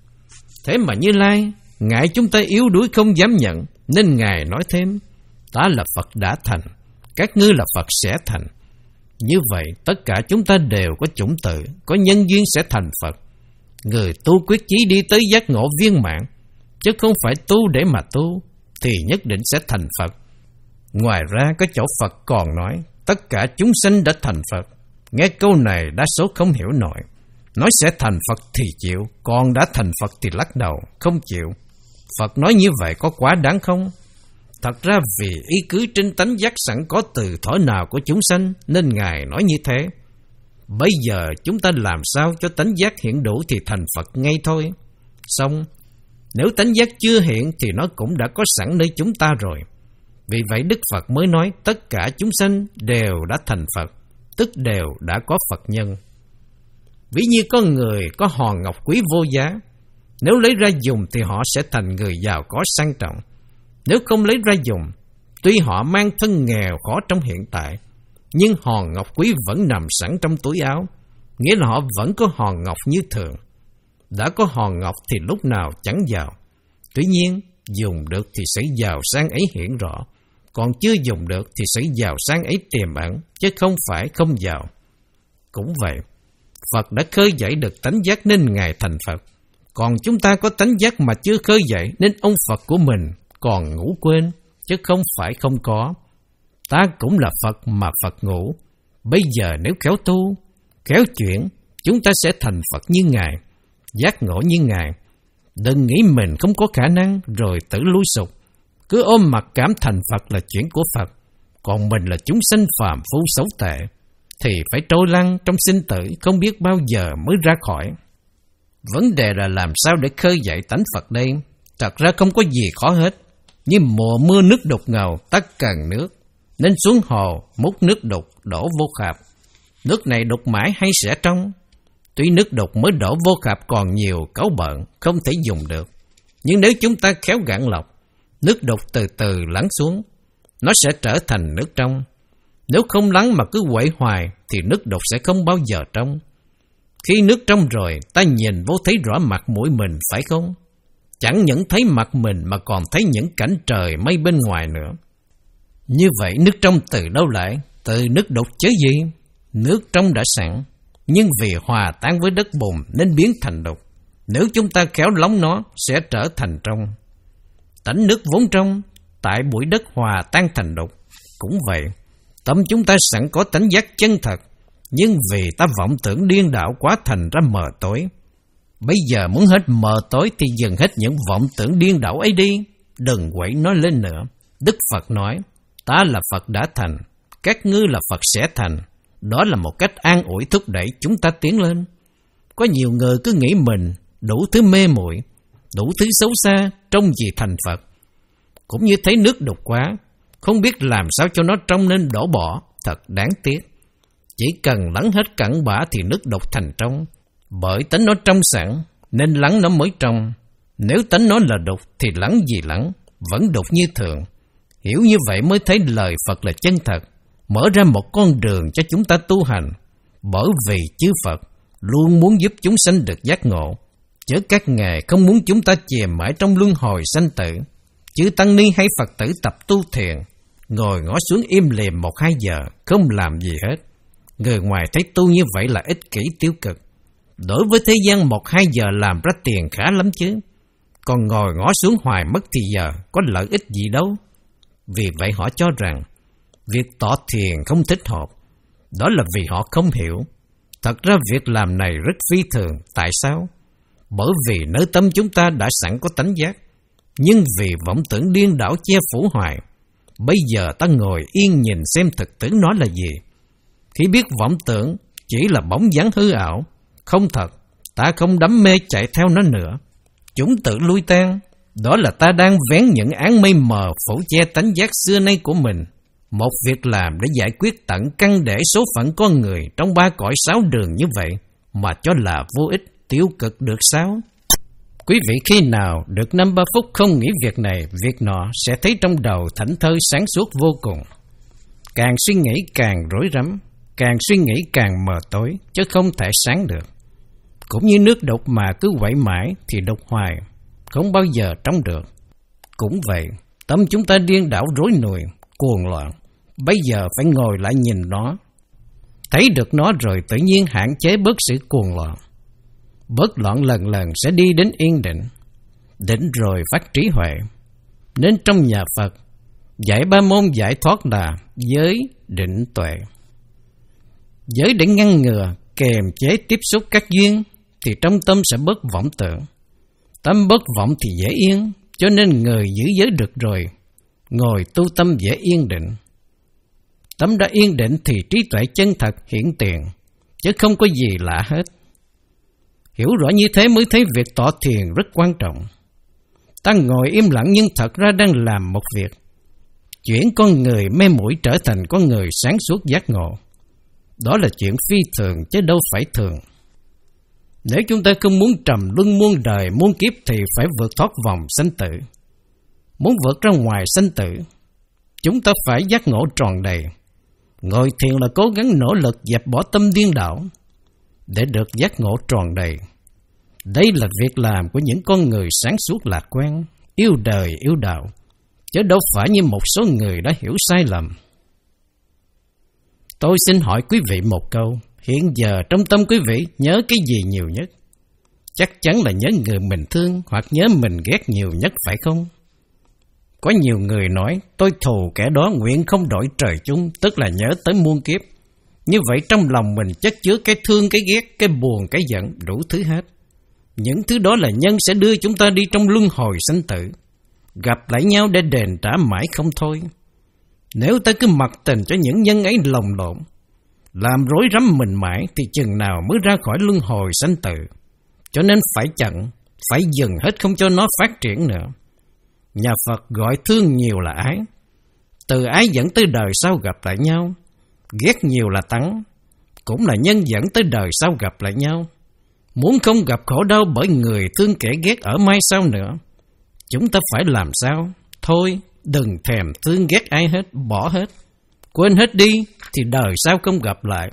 Thế mà Như Lai, ngại chúng ta yếu đuối không dám nhận, nên Ngài nói thêm, ta là Phật đã thành, các ngươi là Phật sẽ thành. Như vậy tất cả chúng ta đều có chủng tử, có nhân duyên sẽ thành Phật. Người tu quyết chí đi tới giác ngộ viên mãn, chứ không phải tu để mà tu, thì nhất định sẽ thành Phật. Ngoài ra có chỗ Phật còn nói, tất cả chúng sanh đã thành Phật. Nghe câu này đa số không hiểu nổi. Nói sẽ thành Phật thì chịu, còn đã thành Phật thì lắc đầu, không chịu. Phật nói như vậy có quá đáng không? Thật ra vì ý cứ trên tánh giác sẵn có từ thuở nào của chúng sanh, nên Ngài nói như thế. Bây giờ chúng ta làm sao cho tánh giác hiện đủ thì thành Phật ngay thôi. Xong, nếu tánh giác chưa hiện thì nó cũng đã có sẵn nơi chúng ta rồi. Vì vậy Đức Phật mới nói tất cả chúng sanh đều đã thành Phật, tức đều đã có Phật nhân. Ví như có người có hòn ngọc quý vô giá, nếu lấy ra dùng thì họ sẽ thành người giàu có sang trọng. Nếu không lấy ra dùng, tuy họ mang thân nghèo khó trong hiện tại, nhưng hòn ngọc quý vẫn nằm sẵn trong túi áo, nghĩa là họ vẫn có hòn ngọc như thường. Đã có hòn ngọc thì lúc nào chẳng giàu. Tuy nhiên, dùng được thì sự giàu sang ấy hiển rõ, còn chưa dùng được thì sự giàu sang ấy tiềm ẩn, chứ không phải không giàu. Cũng vậy, Phật đã khơi dậy được tánh giác nên Ngài thành Phật. Còn chúng ta có tánh giác mà chưa khơi dậy nên ông Phật của mình còn ngủ quên, chứ không phải không có. Ta cũng là Phật mà Phật ngủ. Bây giờ nếu khéo tu, khéo chuyển, chúng ta sẽ thành Phật như Ngài, giác ngộ như Ngài. Đừng nghĩ mình không có khả năng rồi tự lui sụp. Cứ ôm mặc cảm thành Phật là chuyện của Phật, còn mình là chúng sanh phàm phu xấu tệ. thì phải trôi lăn trong sinh tử không biết bao giờ mới ra khỏi. Vấn đề là làm sao để khơi dậy tánh Phật đây? Thật ra không có gì khó hết. Như mùa mưa nước đục ngầu, ta cần nước, nên xuống hồ múc nước đục đổ vô khạp. Nước này đục mãi hay sẽ trong? Tuy nước đục mới đổ vô khạp còn nhiều cáu bợn, không thể dùng được. Nhưng nếu chúng ta khéo gạn lọc, nước đục từ từ lắng xuống, nó sẽ trở thành nước trong. Nếu không lắng mà cứ quậy hoài thì nước đục sẽ không bao giờ trong. Khi nước trong rồi, ta nhìn vô thấy rõ mặt mũi mình, phải không? Chẳng những thấy mặt mình mà còn thấy những cảnh trời mây bên ngoài nữa. Như vậy nước trong từ đâu lại? Từ nước đục chứ gì? Nước trong đã sẵn, nhưng vì hòa tan với đất bùn nên biến thành đục. Nếu chúng ta khéo lóng nó, sẽ trở thành trong. Tánh nước vốn trong, tại bụi đất hòa tan thành đục. Cũng vậy, tâm chúng ta sẵn có tánh giác chân thật, nhưng vì ta vọng tưởng điên đảo quá thành ra mờ tối. Bây giờ muốn hết mờ tối thì dừng hết những vọng tưởng điên đảo ấy đi, đừng quậy nó lên nữa. Đức Phật nói, ta là Phật đã thành, các ngươi là Phật sẽ thành. Đó là một cách an ủi thúc đẩy chúng ta tiến lên. Có nhiều người cứ nghĩ mình đủ thứ mê muội, đủ thứ xấu xa, trông gì thành Phật. Cũng như thấy nước đục quá, không biết làm sao cho nó trong nên đổ bỏ, thật đáng tiếc. Chỉ cần lắng hết cặn bã thì nước đục thành trong. Bởi tánh nó trong sẵn, nên lắng nó mới trong. Nếu tánh nó là đục thì lắng gì lắng, vẫn đục như thường. Hiểu như vậy mới thấy lời Phật là chân thật, mở ra một con đường cho chúng ta tu hành. Bởi vì chư Phật luôn muốn giúp chúng sanh được giác ngộ, chớ các ngài không muốn chúng ta chìm mãi trong luân hồi sanh tử. Chư tăng ni hay Phật tử tập tu thiền, ngồi ngó xuống im lìm một hai giờ, không làm gì hết. Người ngoài thấy tu như vậy là ích kỷ tiêu cực. Đối với thế gian một hai giờ làm ra tiền khá lắm chứ. Còn ngồi ngó xuống hoài mất thì giờ, có lợi ích gì đâu. Vì vậy họ cho rằng việc tọa thiền không thích hợp. Đó là vì họ không hiểu. Thật ra việc làm này rất phi thường. Tại sao? Bởi vì nơi tâm chúng ta đã sẵn có tánh giác, nhưng vì vọng tưởng điên đảo che phủ hoài. Bây giờ ta ngồi yên nhìn xem thực tướng nó là gì. Khi biết vọng tưởng chỉ là bóng dáng hư ảo, không thật, ta không đắm mê chạy theo nó nữa. Chúng tự lui tan. Đó là ta đang vén những áng mây mờ phủ che tánh giác xưa nay của mình. Một việc làm để giải quyết tận căn để số phận con người trong ba cõi sáu đường như vậy mà cho là vô ích, tiêu cực được sao? Quý vị khi nào được năm ba phút không nghĩ việc này, việc nọ sẽ thấy trong đầu thảnh thơi sáng suốt vô cùng. Càng suy nghĩ càng rối rắm, càng suy nghĩ càng mờ tối, chứ không thể sáng được. Cũng như nước đục mà cứ quậy mãi thì đục hoài, không bao giờ trong được. Cũng vậy, tâm chúng ta điên đảo rối nùi, cuồng loạn. Bây giờ phải ngồi lại nhìn nó. Thấy được nó rồi tự nhiên hạn chế bớt sự cuồng loạn. Bớt loạn lần lần sẽ đi đến yên định. Định rồi phát trí huệ. Nên trong nhà Phật, dạy ba môn giải thoát là giới, định, tuệ. Giới để ngăn ngừa, kềm chế tiếp xúc các duyên, thì trong tâm sẽ bớt vọng tưởng. Tâm bớt vọng thì dễ yên, cho nên người giữ giới được rồi, ngồi tu tâm dễ yên định. Tâm đã yên định thì trí tuệ chân thật hiển tiền, chứ không có gì lạ hết. Hiểu rõ như thế mới thấy việc tọa thiền rất quan trọng. Ta ngồi im lặng nhưng thật ra đang làm một việc, chuyển con người mê muội trở thành con người sáng suốt giác ngộ. Đó là chuyện phi thường chứ đâu phải thường. Nếu chúng ta không muốn trầm luân muôn đời muôn kiếp thì phải vượt thoát vòng sanh tử. Muốn vượt ra ngoài sanh tử, chúng ta phải giác ngộ tròn đầy. Ngồi thiền là cố gắng nỗ lực dẹp bỏ tâm điên đảo để được giác ngộ tròn đầy. Đây là việc làm của những con người sáng suốt lạc quan, yêu đời yêu đạo, chứ đâu phải như một số người đã hiểu sai lầm. Tôi xin hỏi quý vị một câu, hiện giờ trong tâm quý vị nhớ cái gì nhiều nhất? Chắc chắn là nhớ người mình thương hoặc nhớ mình ghét nhiều nhất, phải không? Có nhiều người nói, tôi thù kẻ đó nguyện không đổi trời chung, tức là nhớ tới muôn kiếp. Như vậy trong lòng mình chất chứa cái thương, cái ghét, cái buồn, cái giận, đủ thứ hết. Những thứ đó là nhân sẽ đưa chúng ta đi trong luân hồi sanh tử, gặp lại nhau để đền trả mãi không thôi. Nếu ta cứ mặc tình cho những nhân ấy lồng lộn, Làm rối rắm mình mãi thì chừng nào mới ra khỏi luân hồi sanh tử. Cho nên phải chặn, phải dừng hết không cho nó phát triển nữa. Nhà Phật gọi thương nhiều là ái. Từ ái dẫn tới đời sau gặp lại nhau. Ghét nhiều là tắng, cũng là nhân dẫn tới đời sau gặp lại nhau. Muốn không gặp khổ đau bởi người thương kẻ ghét ở mai sau nữa, chúng ta phải làm sao? Thôi, đừng thèm thương ghét ai hết, bỏ hết. Quên hết đi thì đời sau không gặp lại.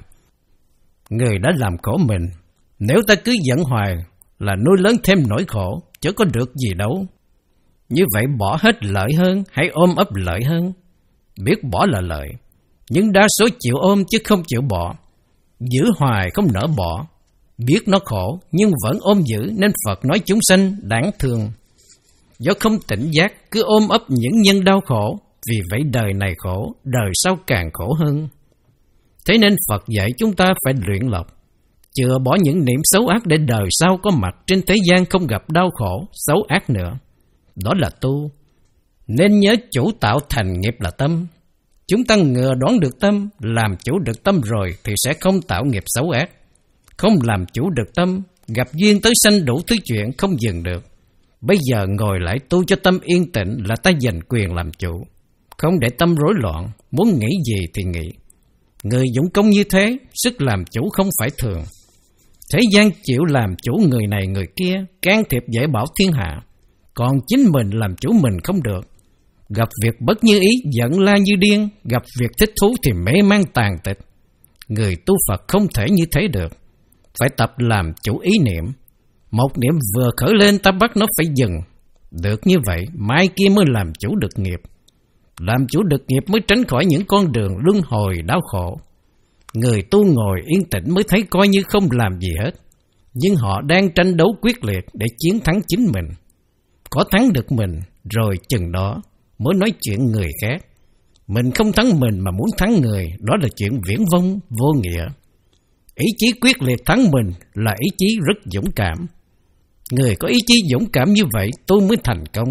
Người đã làm khổ mình, nếu ta cứ giận hoài là nuôi lớn thêm nỗi khổ, chứ có được gì đâu. Như vậy bỏ hết lợi hơn hay ôm ấp lợi hơn? Biết bỏ là lợi, nhưng đa số chịu ôm chứ không chịu bỏ. Giữ hoài không nỡ bỏ, biết nó khổ nhưng vẫn ôm giữ, nên Phật nói chúng sanh đáng thương. Do không tỉnh giác cứ ôm ấp những nhân đau khổ, vì vậy đời này khổ, đời sau càng khổ hơn. Thế nên Phật dạy chúng ta phải luyện lọc, chừa bỏ những niệm xấu ác để đời sau có mặt trên thế gian không gặp đau khổ, xấu ác nữa. Đó là tu. Nên nhớ chủ tạo thành nghiệp là tâm. Chúng ta ngừa đoán được tâm, làm chủ được tâm rồi thì sẽ không tạo nghiệp xấu ác. Không làm chủ được tâm, gặp duyên tới sanh đủ thứ chuyện không dừng được. Bây giờ ngồi lại tu cho tâm yên tĩnh là ta giành quyền làm chủ. Không để tâm rối loạn, muốn nghĩ gì thì nghĩ. Người dũng công như thế, sức làm chủ không phải thường. Thế gian chịu làm chủ người này người kia, can thiệp dạy bảo thiên hạ. Còn chính mình làm chủ mình không được. Gặp việc bất như ý, giận la như điên. Gặp việc thích thú thì mê man tàn tịch. Người tu Phật không thể như thế được. Phải tập làm chủ ý niệm. Một niệm vừa khởi lên ta bắt nó phải dừng. Được như vậy, mai kia mới làm chủ được nghiệp. Làm chủ được nghiệp mới tránh khỏi những con đường luân hồi đau khổ. Người tu ngồi yên tĩnh mới thấy coi như không làm gì hết. Nhưng họ đang tranh đấu quyết liệt để chiến thắng chính mình. Có thắng được mình, rồi chừng đó mới nói chuyện người khác. Mình không thắng mình mà muốn thắng người, đó là chuyện viển vông, vô nghĩa. Ý chí quyết liệt thắng mình là ý chí rất dũng cảm. Người có ý chí dũng cảm như vậy tôi mới thành công.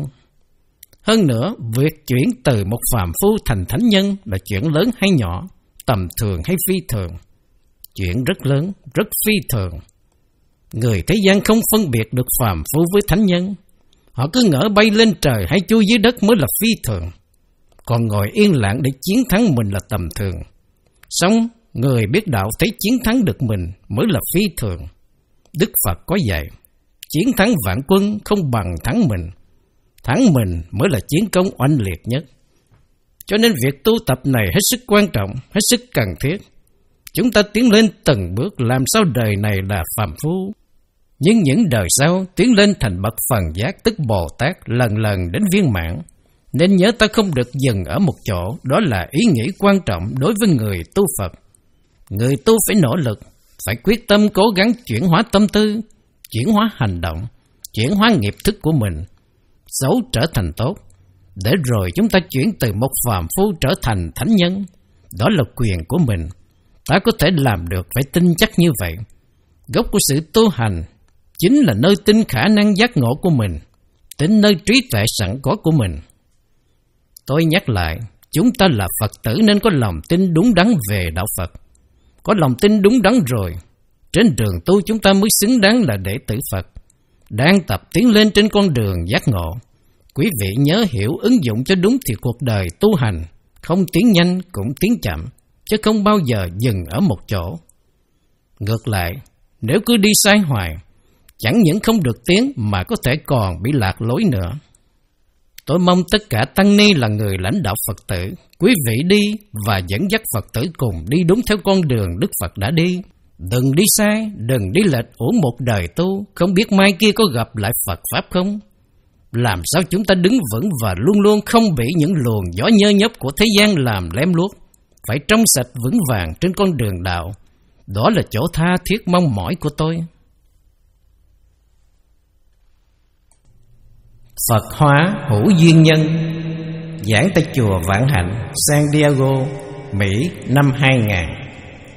Hơn nữa, việc chuyển từ một phàm phu thành thánh nhân là chuyện lớn hay nhỏ, tầm thường hay phi thường. Chuyện rất lớn, rất phi thường. Người thế gian không phân biệt được phàm phu với thánh nhân. Họ cứ ngỡ bay lên trời hay chui dưới đất mới là phi thường. Còn ngồi yên lặng để chiến thắng mình là tầm thường. Xong, người biết đạo thấy chiến thắng được mình mới là phi thường. Đức Phật có dạy, chiến thắng vạn quân không bằng thắng mình. Thắng mình mới là chiến công oanh liệt nhất. Cho nên việc tu tập này hết sức quan trọng, hết sức cần thiết. Chúng ta tiến lên từng bước làm sao đời này là phàm phu. Nhưng những đời sau tiến lên thành bậc phần giác tức Bồ Tát lần lần đến viên mãn. Nên nhớ ta không được dừng ở một chỗ, đó là ý nghĩ quan trọng đối với người tu Phật. Người tu phải nỗ lực, phải quyết tâm cố gắng chuyển hóa tâm tư, chuyển hóa hành động, chuyển hóa nghiệp thức của mình, xấu trở thành tốt, để rồi chúng ta chuyển từ một phàm phu trở thành thánh nhân. Đó là quyền của mình. Ta có thể làm được, phải tin chắc như vậy. Gốc của sự tu hành chính là nơi tin khả năng giác ngộ của mình, tin nơi trí tuệ sẵn có của mình. Tôi nhắc lại, chúng ta là Phật tử nên có lòng tin đúng đắn về đạo Phật. Có lòng tin đúng đắn rồi, trên đường tu chúng ta mới xứng đáng là đệ tử Phật, đang tập tiến lên trên con đường giác ngộ. Quý vị nhớ hiểu ứng dụng cho đúng thì cuộc đời tu hành không tiến nhanh cũng tiến chậm, chứ không bao giờ dừng ở một chỗ. Ngược lại, nếu cứ đi sai hoài, chẳng những không được tiến mà có thể còn bị lạc lối nữa. Tôi mong tất cả tăng ni là người lãnh đạo Phật tử, quý vị đi và dẫn dắt Phật tử cùng đi đúng theo con đường Đức Phật đã đi. Đừng đi sai, đừng đi lệch uổng một đời tu, không biết mai kia có gặp lại Phật Pháp không? Làm sao chúng ta đứng vững và luôn luôn không bị những luồng gió nhơ nhấp của thế gian làm lem luốc, phải trong sạch vững vàng trên con đường đạo. Đó là chỗ tha thiết mong mỏi của tôi. Phật hóa hữu duyên nhân. Giảng tại chùa Vạn Hạnh, San Diego, Mỹ năm hai nghìn.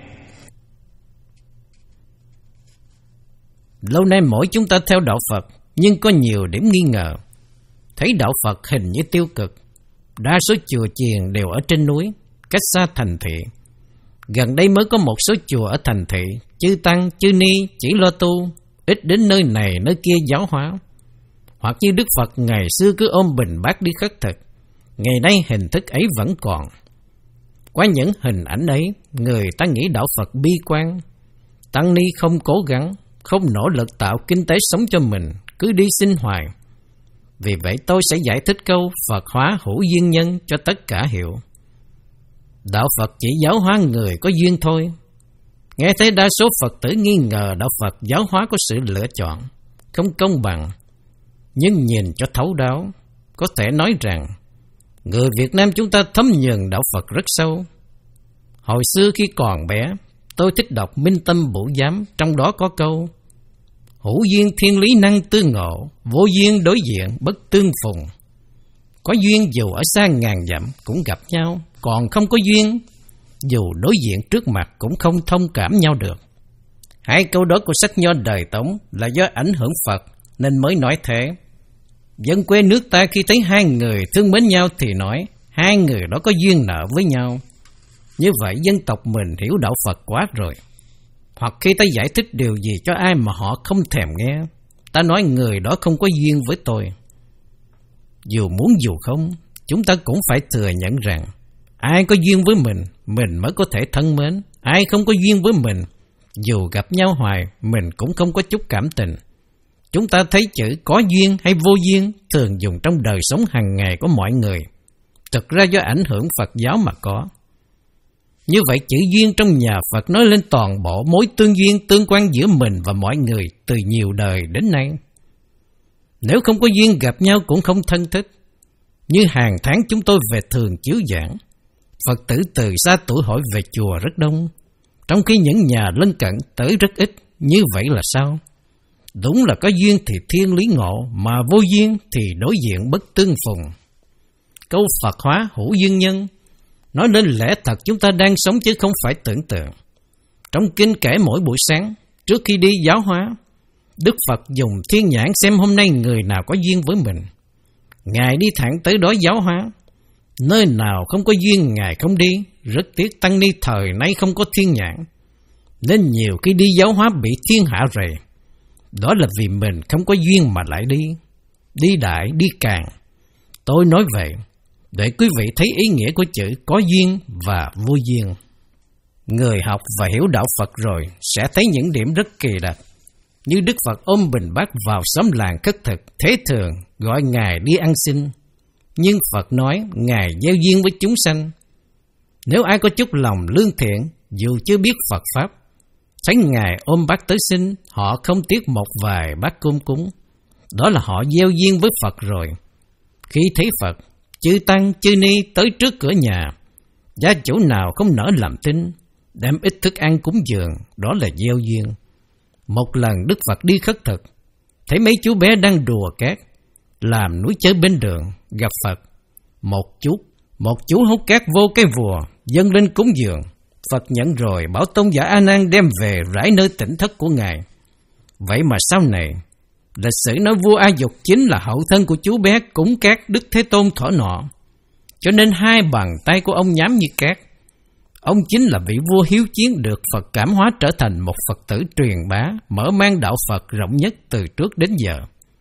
Lâu nay mỗi chúng ta theo đạo Phật, nhưng có nhiều điểm nghi ngờ. Thấy đạo Phật hình như tiêu cực. Đa số chùa chiền đều ở trên núi, cách xa thành thị. Gần đây mới có một số chùa ở thành thị, chư tăng, chư ni chỉ lo tu, ít đến nơi này nơi kia giáo hóa. Hoặc như Đức Phật ngày xưa cứ ôm bình bát đi khất thực, ngày nay hình thức ấy vẫn còn. Qua những hình ảnh ấy, người ta nghĩ đạo Phật bi quan. Tăng ni không cố gắng, không nỗ lực tạo kinh tế sống cho mình, cứ đi sinh hoài. Vì vậy tôi sẽ giải thích câu Phật hóa hữu duyên nhân cho tất cả hiểu. Đạo Phật chỉ giáo hóa người có duyên thôi. Nghe thấy đa số Phật tử nghi ngờ đạo Phật giáo hóa có sự lựa chọn, không công bằng. Nhưng nhìn cho thấu đáo, có thể nói rằng người Việt Nam chúng ta thấm nhuần đạo Phật rất sâu. Hồi xưa khi còn bé, tôi thích đọc Minh Tâm Bổ Giám, trong đó có câu hữu duyên thiên lý năng tương ngộ, vô duyên đối diện bất tương phùng. Có duyên dù ở xa ngàn dặm cũng gặp nhau, còn không có duyên dù đối diện trước mặt cũng không thông cảm nhau được. Hai câu đó của sách Nho đời Tống là do ảnh hưởng Phật nên mới nói thế. Dân quê nước ta khi thấy hai người thương mến nhau thì nói hai người đó có duyên nợ với nhau. Như vậy dân tộc mình hiểu đạo Phật quá rồi. Hoặc khi ta giải thích điều gì cho ai mà họ không thèm nghe, ta nói người đó không có duyên với tôi. Dù muốn dù không, chúng ta cũng phải thừa nhận rằng ai có duyên với mình, mình mới có thể thân mến. Ai không có duyên với mình, dù gặp nhau hoài, mình cũng không có chút cảm tình. Chúng ta thấy chữ có duyên hay vô duyên thường dùng trong đời sống hàng ngày của mọi người, thực ra do ảnh hưởng Phật giáo mà có. Như vậy chữ duyên trong nhà Phật nói lên toàn bộ mối tương duyên tương quan giữa mình và mọi người từ nhiều đời đến nay. Nếu không có duyên gặp nhau cũng không thân thích. Như hàng tháng chúng tôi về thường chiếu giảng, Phật tử từ xa tuổi hỏi về chùa rất đông, trong khi những nhà lân cận tới rất ít. Như vậy là sao? Đúng là có duyên thì thiên lý ngộ, mà vô duyên thì đối diện bất tương phùng. Câu Phật hóa hữu duyên nhân nói lên lẽ thật chúng ta đang sống chứ không phải tưởng tượng. Trong kinh kể mỗi buổi sáng, trước khi đi giáo hóa, Đức Phật dùng thiên nhãn xem hôm nay người nào có duyên với mình. Ngài đi thẳng tới đó giáo hóa. Nơi nào không có duyên Ngài không đi. Rất tiếc tăng ni thời nay không có thiên nhãn, nên nhiều khi đi giáo hóa bị thiên hạ rầy. Đó là vì mình không có duyên mà lại đi. Đi đại, đi càng. Tôi nói vậy để quý vị thấy ý nghĩa của chữ có duyên và vô duyên. Người học và hiểu đạo Phật rồi sẽ thấy những điểm rất kỳ đặc. Như Đức Phật ôm bình bát vào xóm làng khất thực, thế thường gọi Ngài đi ăn xin. Nhưng Phật nói Ngài gieo duyên với chúng sanh. Nếu ai có chút lòng lương thiện, dù chưa biết Phật Pháp, thấy Ngài ôm bát tới xin, họ không tiếc một vài bát cơm cúng. Đó là họ gieo duyên với Phật rồi. Khi thấy Phật, chư tăng, chư ni tới trước cửa nhà, gia chủ nào không nỡ làm thinh, đem ít thức ăn cúng dường, đó là gieo duyên. Một lần Đức Phật đi khất thực, thấy mấy chú bé đang đùa cát, làm núi chơi bên đường, gặp Phật. Một chút, một chú hút cát vô cái vùa, dâng lên cúng dường. Phật nhận rồi bảo tôn giả A Nan đem về rải nơi tỉnh thất của Ngài. Vậy mà sau này, lịch sử nói vua A Dục chính là hậu thân của chú bé cúng cát Đức Thế Tôn thỏ nọ. Cho nên hai bàn tay của ông nhám như cát. Ông chính là vị vua hiếu chiến được Phật cảm hóa trở thành một Phật tử truyền bá, mở mang đạo Phật rộng nhất từ trước đến giờ.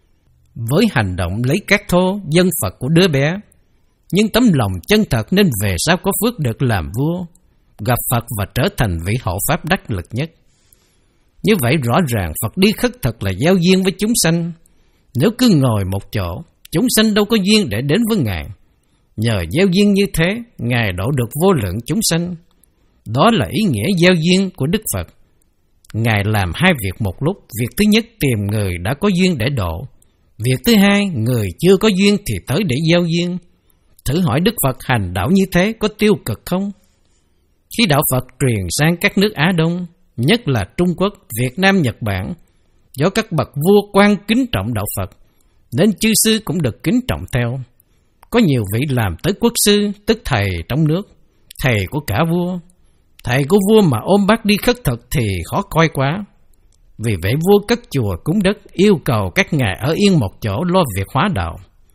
Với hành động lấy cát thô dân Phật của đứa bé, nhưng tấm lòng chân thật nên về sau có phước được làm vua, gặp Phật và trở thành vị hộ pháp đắc lực nhất. Như vậy rõ ràng Phật đi khất thực là giao duyên với chúng sanh. Nếu cứ ngồi một chỗ, chúng sanh đâu có duyên để đến với Ngài. Nhờ gieo duyên như thế, Ngài độ được vô lượng chúng sanh. Đó là ý nghĩa gieo duyên của Đức Phật. Ngài làm hai việc một lúc. Việc thứ nhất tìm người đã có duyên để độ. Việc thứ hai, người chưa có duyên thì tới để gieo duyên. Thử hỏi Đức Phật hành đạo như thế có tiêu cực không? Khi đạo Phật truyền sang các nước Á Đông, nhất là Trung Quốc, Việt Nam, Nhật Bản, do các bậc vua quan kính trọng đạo Phật, nên chư sư cũng được kính trọng theo. Có nhiều vị làm tới quốc sư, tức thầy trong nước, thầy của cả vua. Thầy của vua mà ôm bát đi khất thực thì khó coi quá. Vì vậy vua cất chùa cúng đất, yêu cầu các ngài ở yên một chỗ lo việc hóa đạo.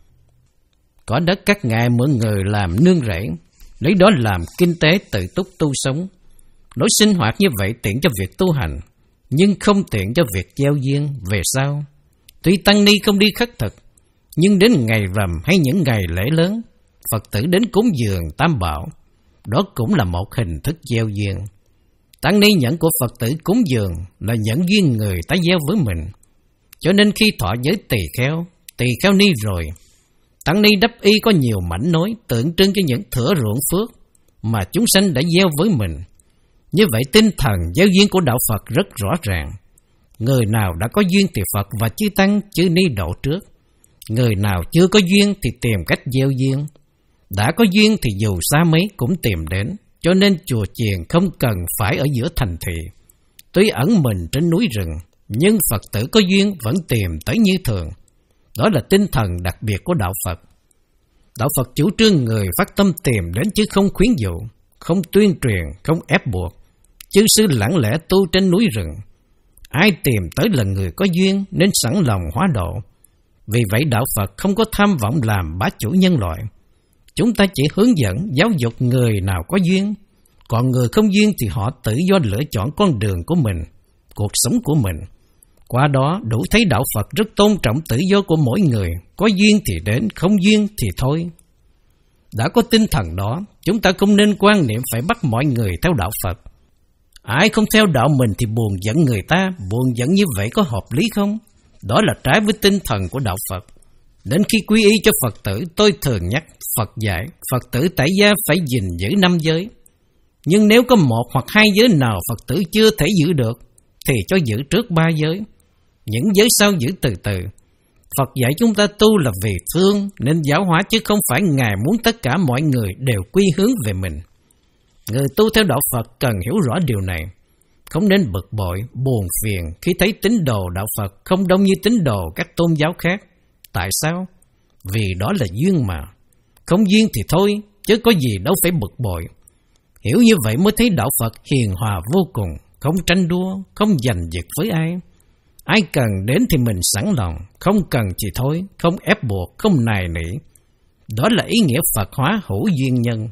Có đất các ngài mượn người làm nương rẫy, lấy đó làm kinh tế tự túc tu sống. Lối sinh hoạt như vậy tiện cho việc tu hành, nhưng không tiện cho việc gieo duyên về sau. Tuy tăng ni không đi khất thực, nhưng đến ngày rằm hay những ngày lễ lớn, Phật tử đến cúng dường Tam Bảo, đó cũng là một hình thức gieo duyên. Tăng ni nhận của Phật tử cúng dường là nhận duyên người ta gieo với mình. Cho nên khi thọ giới tỳ kheo, tỳ kheo ni rồi, tăng ni đắp y có nhiều mảnh nối tượng trưng cho những thửa ruộng phước mà chúng sanh đã gieo với mình. Như vậy tinh thần gieo duyên của đạo Phật rất rõ ràng. Người nào đã có duyên thì Phật và chư tăng chư ni độ trước. Người nào chưa có duyên thì tìm cách gieo duyên. Đã có duyên thì dù xa mấy cũng tìm đến. Cho nên chùa chiền không cần phải ở giữa thành thị. Tuy ẩn mình trên núi rừng, nhưng Phật tử có duyên vẫn tìm tới như thường. Đó là tinh thần đặc biệt của đạo Phật. Đạo Phật chủ trương người phát tâm tìm đến chứ không khuyến dụ, không tuyên truyền, không ép buộc. Chư sư lặng lẽ tu trên núi rừng. Ai tìm tới là người có duyên nên sẵn lòng hóa độ. Vì vậy đạo Phật không có tham vọng làm bá chủ nhân loại. Chúng ta chỉ hướng dẫn, giáo dục người nào có duyên. Còn người không duyên thì họ tự do lựa chọn con đường của mình, cuộc sống của mình. Qua đó đủ thấy đạo Phật rất tôn trọng tự do của mỗi người. Có duyên thì đến, không duyên thì thôi. Đã có tinh thần đó, chúng ta không nên quan niệm phải bắt mọi người theo đạo Phật. Ai không theo đạo mình thì buồn giận người ta. Buồn giận như vậy có hợp lý không? Đó là trái với tinh thần của đạo Phật. Đến khi quy y cho Phật tử, tôi thường nhắc Phật dạy Phật tử tại gia phải gìn giữ năm giới. Nhưng nếu có một hoặc hai giới nào Phật tử chưa thể giữ được thì cho giữ trước ba giới. Những giới sau giữ từ từ. Phật dạy chúng ta tu là vì thương nên giáo hóa, chứ không phải Ngài muốn tất cả mọi người đều quy hướng về mình. Người tu theo đạo Phật cần hiểu rõ điều này. Không nên bực bội, buồn phiền khi thấy tín đồ đạo Phật không đông như tín đồ các tôn giáo khác. Tại sao? Vì đó là duyên mà. Không duyên thì thôi, chứ có gì đâu phải bực bội. Hiểu như vậy mới thấy đạo Phật hiền hòa vô cùng, không tranh đua, không giành giật với ai. Ai cần đến thì mình sẵn lòng, không cần thì thôi, không ép buộc, không nài nỉ. Đó là ý nghĩa Phật hóa hữu duyên nhân.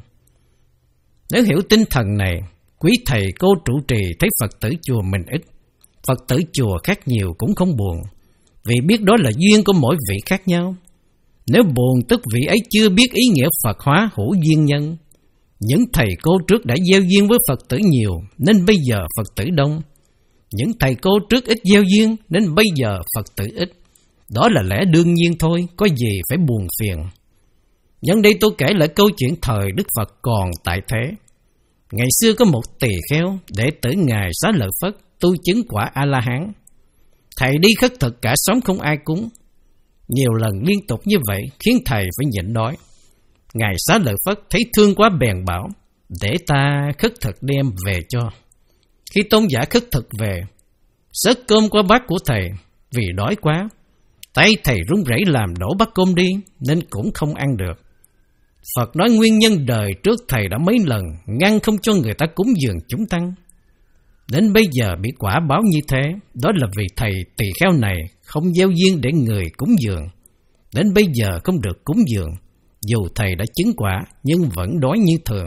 Nếu hiểu tinh thần này, quý thầy cô trụ trì thấy Phật tử chùa mình ít, Phật tử chùa khác nhiều cũng không buồn, vì biết đó là duyên của mỗi vị khác nhau. Nếu buồn tức vị ấy chưa biết ý nghĩa Phật hóa hữu duyên nhân. Những thầy cô trước đã gieo duyên với Phật tử nhiều nên bây giờ Phật tử đông. Những thầy cô trước ít gieo duyên nên bây giờ Phật tử ít. Đó là lẽ đương nhiên thôi, có gì phải buồn phiền. Nhân đây tôi kể lại câu chuyện thời Đức Phật còn tại thế. Ngày xưa có một tỳ kheo, đệ tử Ngài Xá Lợi Phất, tu chứng quả A-la-hán. Thầy đi khất thực cả xóm không ai cúng. Nhiều lần liên tục như vậy khiến thầy phải nhịn đói. Ngài Xá Lợi Phất thấy thương quá bèn bảo, để ta khất thực đem về cho. Khi tôn giả khất thực về, xớt cơm qua bát của thầy, vì đói quá. Tay thầy run rẩy làm đổ bát cơm đi, nên cũng không ăn được. Phật nói nguyên nhân đời trước thầy đã mấy lần ngăn không cho người ta cúng dường chúng tăng. Đến bây giờ bị quả báo như thế, đó là vì thầy tỳ kheo này không gieo duyên để người cúng dường. Đến bây giờ không được cúng dường, dù thầy đã chứng quả nhưng vẫn đói như thường.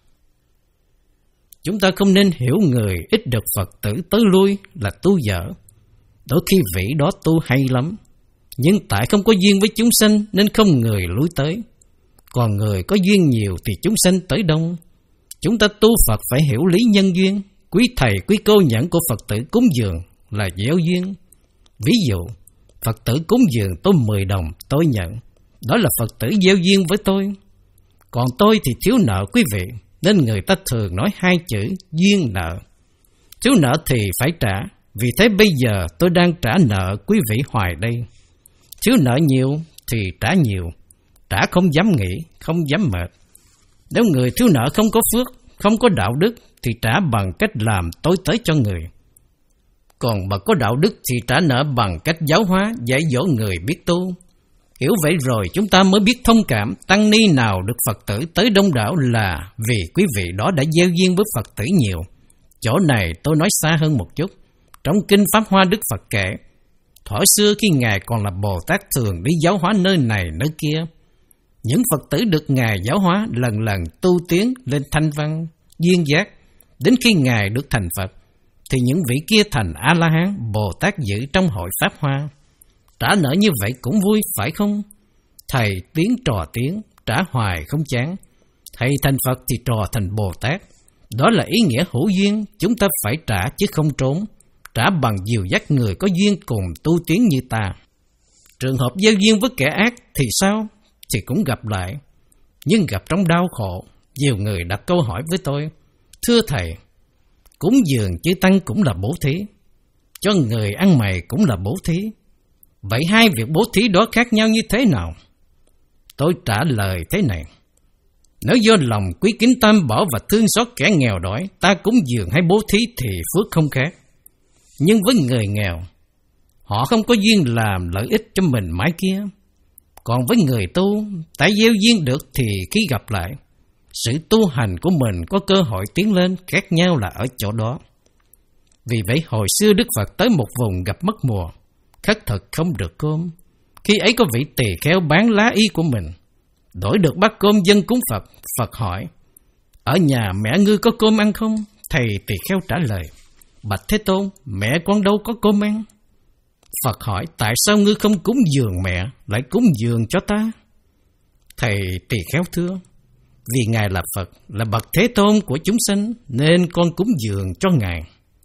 Chúng ta không nên hiểu người ít được Phật tử tới lui là tu dở. Đôi khi vị đó tu hay lắm, nhưng tại không có duyên với chúng sanh nên không người lui tới. Còn người có duyên nhiều thì chúng sanh tới đông. Chúng ta tu Phật phải hiểu lý nhân duyên. Quý thầy, quý cô nhận của Phật tử cúng dường là gieo duyên. Ví dụ, Phật tử cúng dường tôi mười đồng, tôi nhận. Đó là Phật tử gieo duyên với tôi. Còn tôi thì thiếu nợ quý vị, nên người ta thường nói hai chữ duyên nợ. Thiếu nợ thì phải trả, vì thế bây giờ tôi đang trả nợ quý vị hoài đây. Thiếu nợ nhiều thì trả nhiều, trả không dám nghĩ, không dám mệt. Nếu người thiếu nợ không có phước, không có đạo đức thì trả bằng cách làm tối tới cho người. Còn mà có đạo đức thì trả nợ bằng cách giáo hóa, dạy dỗ người biết tu. Hiểu vậy rồi chúng ta mới biết thông cảm. Tăng ni nào được Phật tử tới đông đảo là vì quý vị đó đã gieo duyên với Phật tử nhiều. Chỗ này tôi nói xa hơn một chút. Trong Kinh Pháp Hoa Đức Phật kể, thuở xưa khi Ngài còn là Bồ Tát thường đi giáo hóa nơi này nơi kia. Những Phật tử được Ngài giáo hóa lần lần tu tiến lên thanh văn, duyên giác, Đến khi Ngài được thành Phật, thì những vị kia thành A-la-hán, Bồ Tát giữ trong hội Pháp Hoa. Trả nợ như vậy cũng vui, phải không? Thầy tiếng trò tiếng, trả hoài không chán. Thầy thành Phật thì trò thành Bồ Tát. Đó là ý nghĩa hữu duyên, chúng ta phải trả chứ không trốn. Trả bằng dìu dắt người có duyên cùng tu tiến như ta. Trường hợp gieo duyên với kẻ ác thì sao? Thì cũng gặp lại, nhưng gặp trong đau khổ. Nhiều người đặt câu hỏi với tôi: thưa thầy, cúng dường chư tăng cũng là bố thí, cho người ăn mày cũng là bố thí, vậy hai việc bố thí đó khác nhau như thế nào? Tôi trả lời thế này: nếu do lòng quý kính tam bảo và thương xót kẻ nghèo đói, ta cúng dường hay bố thí thì phước không khác. Nhưng với người nghèo, họ không có duyên làm lợi ích cho mình mãi kia. Còn với người tu, tại gieo duyên được thì khi gặp lại, sự tu hành của mình có cơ hội tiến lên, khác nhau là ở chỗ đó. Vì vậy hồi xưa Đức Phật tới một vùng gặp mất mùa, khất thực không được cơm. Khi ấy có vị tỳ kheo bán lá y của mình, đổi được bát cơm dâng cúng Phật. Phật hỏi: ở nhà mẹ ngươi có cơm ăn không? Thầy tỳ kheo trả lời: bạch Thế Tôn, mẹ con đâu có cơm ăn. Phật hỏi: tại sao ngươi không cúng dường mẹ, lại cúng dường cho ta? Thầy tỳ kheo thưa: vì Ngài là Phật, là bậc Thế Tôn của chúng sanh, nên con cúng dường cho Ngài.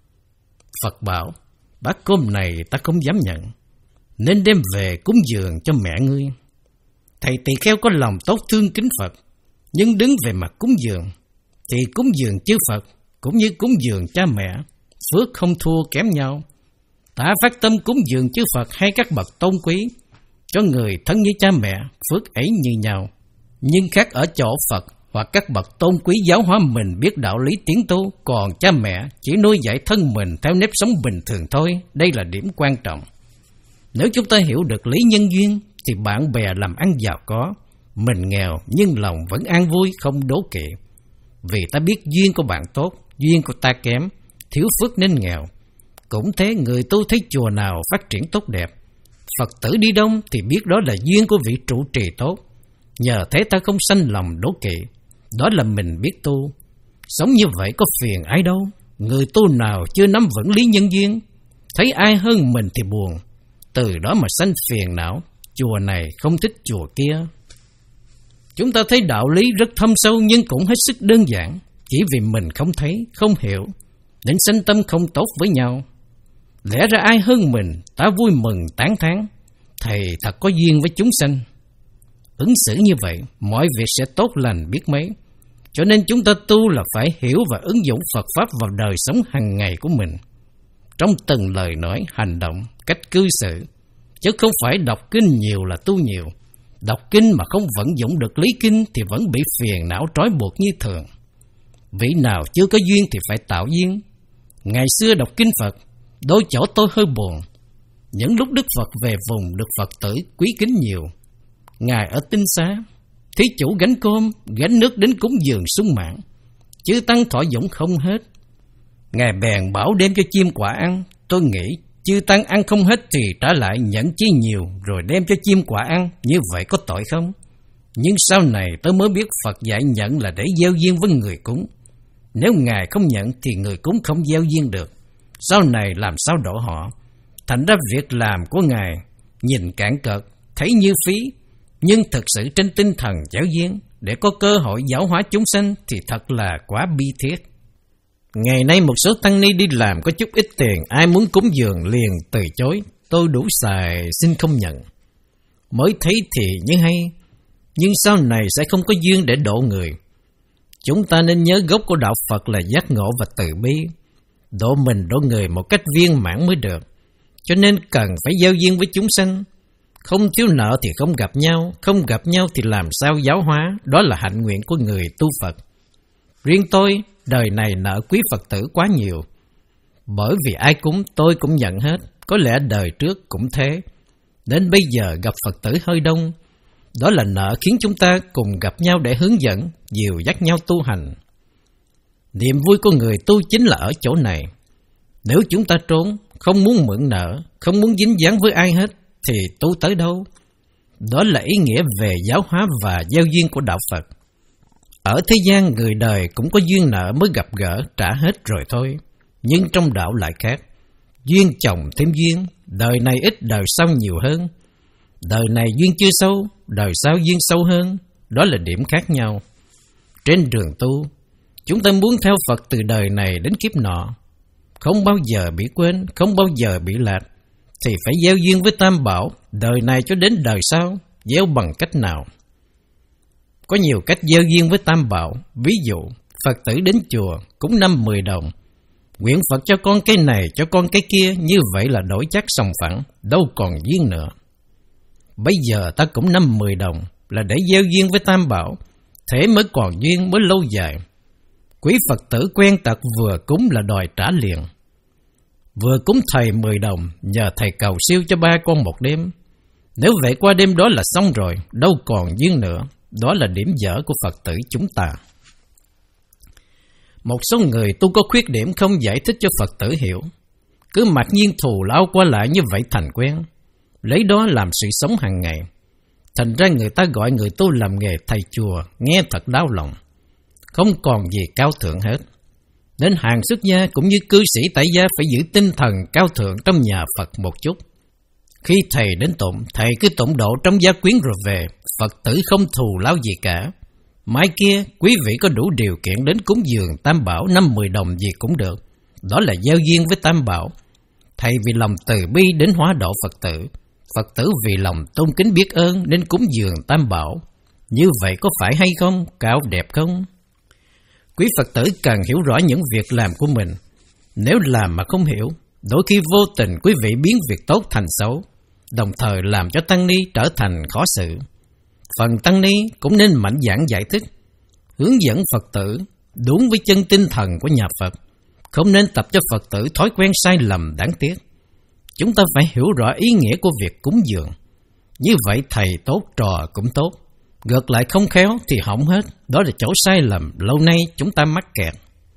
Phật bảo: bát cơm này ta không dám nhận, nên đem về cúng dường cho mẹ ngươi. Thầy tỳ kheo có lòng tốt thương kính Phật, nhưng đứng về mặt cúng dường, thì cúng dường chư Phật cũng như cúng dường cha mẹ, phước không thua kém nhau. Ta phát tâm cúng dường chư Phật hay các bậc tôn quý, cho người thân như cha mẹ, phước ấy như nhau. Nhưng khác ở chỗ Phật hoặc các bậc tôn quý giáo hóa mình biết đạo lý tiến tu, còn cha mẹ chỉ nuôi dạy thân mình theo nếp sống bình thường thôi. Đây là điểm quan trọng. Nếu chúng ta hiểu được lý nhân duyên, thì bạn bè làm ăn giàu có, mình nghèo nhưng lòng vẫn an vui, không đố kỵ. Vì ta biết duyên của bạn tốt, duyên của ta kém, thiếu phước nên nghèo. Cũng thế, người tu thấy chùa nào phát triển tốt đẹp, Phật tử đi đông thì biết đó là duyên của vị trụ trì tốt. Nhờ thế ta không sanh lòng đố kỵ. Đó là mình biết tu. Sống như vậy có phiền ai đâu. Người tu nào chưa nắm vững lý nhân duyên, thấy ai hơn mình thì buồn, từ đó mà sanh phiền não. Chùa này không thích chùa kia. Chúng ta thấy đạo lý rất thâm sâu, nhưng cũng hết sức đơn giản. Chỉ vì mình không thấy, không hiểu, nên sanh tâm không tốt với nhau. Lẽ ra ai hơn mình, ta vui mừng tán thán: thầy thật có duyên với chúng sanh. Ứng xử như vậy, mọi việc sẽ tốt lành biết mấy. Cho nên chúng ta tu là phải hiểu và ứng dụng Phật Pháp vào đời sống hàng ngày của mình, trong từng lời nói, hành động, cách cư xử. Chứ không phải đọc kinh nhiều là tu nhiều. Đọc kinh mà không vận dụng được lý kinh thì vẫn bị phiền não trói buộc như thường. Vị nào chưa có duyên thì phải tạo duyên. Ngày xưa đọc kinh Phật, đôi chỗ tôi hơi buồn. Những lúc Đức Phật về vùng được Phật tử quý kính nhiều. Ngài ở Tinh Xá, thí chủ gánh cơm, gánh nước đến cúng dường sung mãn, chư tăng thọ dụng không hết. Ngài bèn bảo đem cho chim quả ăn. Tôi nghĩ chư tăng ăn không hết thì trả lại nhận chi nhiều, rồi đem cho chim quả ăn, như vậy có tội không? Nhưng sau này tôi mới biết Phật dạy nhận là để gieo duyên với người cúng. Nếu Ngài không nhận thì người cúng không gieo duyên được. Sau này làm sao độ họ? Thành ra việc làm của Ngài nhìn cạn cợt, thấy như phí, nhưng thực sự trên tinh thần giáo duyên, để có cơ hội giáo hóa chúng sanh thì thật là quá bi thiết. Ngày nay một số tăng ni đi làm có chút ít tiền, ai muốn cúng dường liền từ chối: tôi đủ xài, xin không nhận. Mới thấy thì như hay, nhưng sau này sẽ không có duyên để độ người. Chúng ta nên nhớ gốc của đạo Phật là giác ngộ và từ bi. Độ mình độ người một cách viên mãn mới được. Cho nên cần phải giao duyên với chúng sanh. Không thiếu nợ thì không gặp nhau, không gặp nhau thì làm sao giáo hóa. Đó là hạnh nguyện của người tu Phật. Riêng tôi, đời này nợ quý Phật tử quá nhiều. Bởi vì ai cúng tôi cũng nhận hết. Có lẽ đời trước cũng thế. Đến bây giờ gặp Phật tử hơi đông. Đó là nợ khiến chúng ta cùng gặp nhau để hướng dẫn, dìu dắt nhau tu hành. Niềm vui của người tu chính là ở chỗ này. Nếu chúng ta trốn, không muốn mượn nợ, không muốn dính dáng với ai hết, thì tu tới đâu? Đó là ý nghĩa về giáo hóa và giao duyên của đạo Phật. Ở thế gian người đời cũng có duyên nợ mới gặp gỡ, trả hết rồi thôi. Nhưng trong đạo lại khác. Duyên chồng thêm duyên, đời này ít đời sau nhiều hơn. Đời này duyên chưa sâu, đời sau duyên sâu hơn. Đó là điểm khác nhau. Trên đường tu, chúng ta muốn theo Phật từ đời này đến kiếp nọ, không bao giờ bị quên, không bao giờ bị lạc, thì phải gieo duyên với Tam Bảo, đời này cho đến đời sau. Gieo bằng cách nào? Có nhiều cách gieo duyên với Tam Bảo. Ví dụ, Phật tử đến chùa cúng năm mười đồng, nguyện Phật cho con cái này, cho con cái kia. Như vậy là đổi chắc sòng phẳng, đâu còn duyên nữa. Bây giờ ta cũng năm mười đồng là để gieo duyên với Tam Bảo, thế mới còn duyên, mới lâu dài. Quý Phật tử quen tật vừa cúng là đòi trả liền. Vừa cúng thầy mười đồng, nhờ thầy cầu siêu cho ba con một đêm. Nếu vậy qua đêm đó là xong rồi, đâu còn duyên nữa. Đó là điểm dở của Phật tử chúng ta. Một số người tu có khuyết điểm không giải thích cho Phật tử hiểu, cứ mặc nhiên thù lao qua lại như vậy thành quen, lấy đó làm sự sống hàng ngày. Thành ra người ta gọi người tu làm nghề thầy chùa, nghe thật đau lòng, không còn gì cao thượng hết. Đến hàng xuất gia cũng như cư sĩ tại gia phải giữ tinh thần cao thượng trong nhà Phật một chút. Khi thầy đến tụng, thầy cứ tụng độ trong gia quyến rồi về, Phật tử không thù lao gì cả. Mai kia, quý vị có đủ điều kiện đến cúng dường Tam Bảo năm mười đồng gì cũng được. Đó là gieo duyên với Tam Bảo. Thầy vì lòng từ bi đến hóa độ Phật tử, Phật tử vì lòng tôn kính biết ơn nên cúng dường Tam Bảo. Như vậy có phải hay không? Cao đẹp không? Quý Phật tử cần hiểu rõ những việc làm của mình. Nếu làm mà không hiểu, đôi khi vô tình quý vị biến việc tốt thành xấu, đồng thời làm cho tăng ni trở thành khó xử. Phần tăng ni cũng nên mạnh dạn giải thích, hướng dẫn Phật tử đúng với chân tinh thần của nhà Phật, không nên tập cho Phật tử thói quen sai lầm đáng tiếc. Chúng ta phải hiểu rõ ý nghĩa của việc cúng dường. Như vậy thầy tốt, trò cũng tốt. Ngược lại không khéo thì hỏng hết. Đó là chỗ sai lầm lâu nay chúng ta mắc kẹt.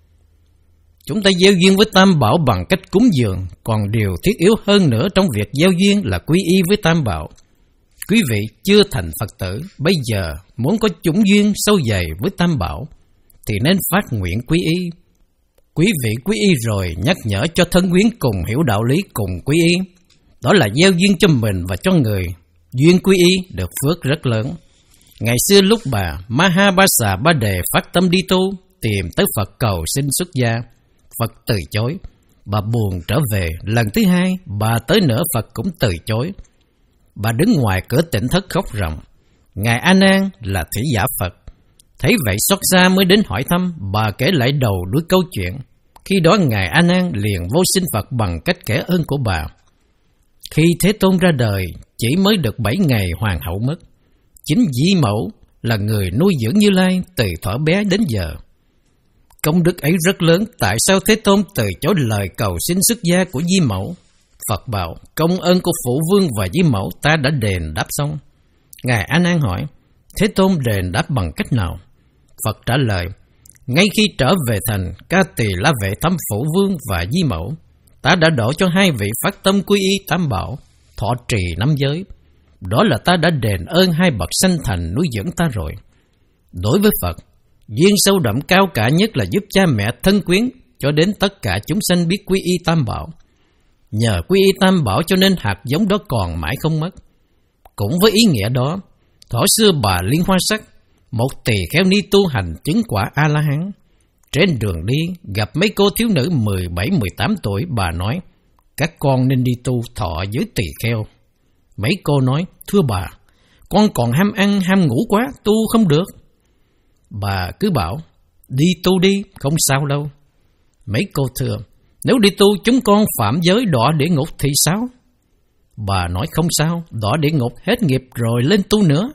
Chúng ta gieo duyên với Tam Bảo bằng cách cúng dường. Còn điều thiết yếu hơn nữa trong việc gieo duyên là quy y với Tam Bảo. Quý vị chưa thành Phật tử, bây giờ muốn có chủng duyên sâu dày với Tam Bảo thì nên phát nguyện quy y. Quý vị quy y rồi nhắc nhở cho thân quyến cùng hiểu đạo lý cùng quy y. Đó là gieo duyên cho mình và cho người. Duyên quy y được phước rất lớn. Ngày xưa lúc bà Maha Ba Xà Ba Đề phát tâm đi tu, tìm tới Phật cầu xin xuất gia, Phật từ chối. Bà buồn trở về, lần thứ hai bà tới nữa Phật cũng từ chối. Bà đứng ngoài cửa tỉnh thất khóc ròng. Ngài A Nan là thủy giả Phật thấy vậy xót xa mới đến hỏi thăm. Bà kể lại đầu đuôi câu chuyện. Khi đó Ngài A Nan liền vô sinh Phật bằng cách kể ơn của bà. Khi Thế Tôn ra đời chỉ mới được bảy ngày hoàng hậu mất. Chính Di Mẫu là người nuôi dưỡng Như Lai từ thuở bé đến giờ. Công đức ấy rất lớn, tại sao Thế Tôn từ chối lời cầu xin xuất gia của Di Mẫu? Phật bảo, công ơn của Phụ Vương và Di Mẫu ta đã đền đáp xong. Ngài A Nan hỏi, Thế Tôn đền đáp bằng cách nào? Phật trả lời, ngay khi trở về thành Ca Tỳ La Vệ thăm Phụ Vương và Di Mẫu, ta đã đổ cho hai vị phát tâm quy y Tam Bảo, thọ trì năm giới. Đó là ta đã đền ơn hai bậc sanh thành nuôi dưỡng ta rồi. Đối với Phật, duyên sâu đậm cao cả nhất là giúp cha mẹ thân quyến cho đến tất cả chúng sanh biết quy y Tam Bảo. Nhờ quy y Tam Bảo cho nên hạt giống đó còn mãi không mất. Cũng với ý nghĩa đó, thuở xưa bà Liên Hoa Sắc, một tỳ kheo ni tu hành chứng quả A-la-hán. Trên đường đi, gặp mấy cô thiếu nữ mười bảy mười tám tuổi, bà nói, các con nên đi tu thọ với tỳ kheo. Mấy cô nói, thưa bà, con còn ham ăn ham ngủ quá, tu không được. Bà cứ bảo, đi tu đi, không sao đâu. Mấy cô thưa, nếu đi tu chúng con phạm giới đọa địa ngục thì sao? Bà nói không sao, đọa địa ngục hết nghiệp rồi lên tu nữa.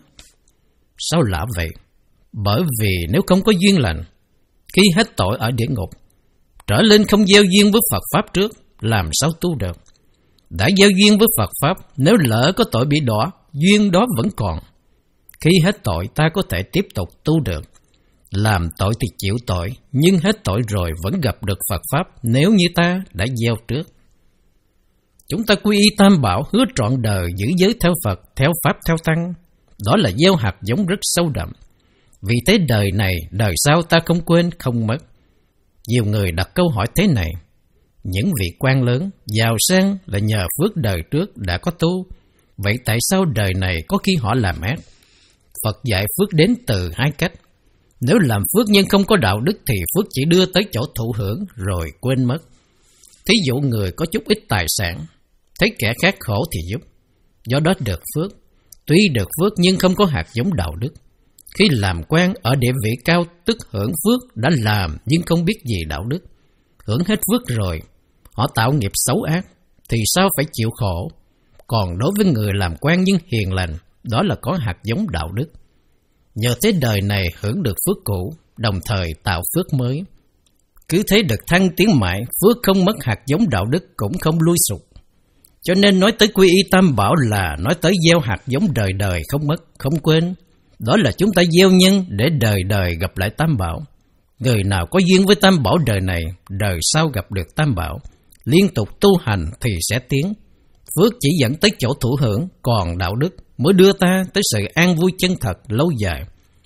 Sao lạ vậy? Bởi vì nếu không có duyên lành, khi hết tội ở địa ngục, trở lên không gieo duyên với Phật Pháp trước, làm sao tu được? Đã gieo duyên với Phật Pháp, nếu lỡ có tội bị đọa, duyên đó vẫn còn. Khi hết tội ta có thể tiếp tục tu được. Làm tội thì chịu tội, nhưng hết tội rồi vẫn gặp được Phật Pháp nếu như ta đã gieo trước. Chúng ta quy y Tam Bảo, hứa trọn đời giữ giới theo Phật, theo Pháp, theo Tăng. Đó là gieo hạt giống rất sâu đậm. Vì thế đời này, đời sau ta không quên, không mất. Nhiều người đặt câu hỏi thế này: những vị quan lớn, giàu sang là nhờ phước đời trước đã có tu, vậy tại sao đời này có khi họ làm ác? Phật dạy phước đến từ hai cách. Nếu làm phước nhưng không có đạo đức thì phước chỉ đưa tới chỗ thụ hưởng rồi quên mất. Thí dụ người có chút ít tài sản, thấy kẻ khác khổ thì giúp, do đó được phước. Tuy được phước nhưng không có hạt giống đạo đức. Khi làm quan ở địa vị cao tức hưởng phước đã làm nhưng không biết gì đạo đức. Hưởng hết phước rồi, họ tạo nghiệp xấu ác, thì sao phải chịu khổ? Còn đối với người làm quan nhưng hiền lành, đó là có hạt giống đạo đức. Nhờ thế đời này hưởng được phước cũ, đồng thời tạo phước mới. Cứ thế được thăng tiến mãi, phước không mất hạt giống đạo đức cũng không lui sụt. Cho nên nói tới quy y tam bảo là nói tới gieo hạt giống đời đời không mất, không quên. Đó là chúng ta gieo nhân để đời đời gặp lại tam bảo. Người nào có duyên với tam bảo đời này, đời sau gặp được tam bảo. Liên tục tu hành thì sẽ tiến. Phước chỉ dẫn tới chỗ thụ hưởng, còn đạo đức mới đưa ta tới sự an vui chân thật lâu dài.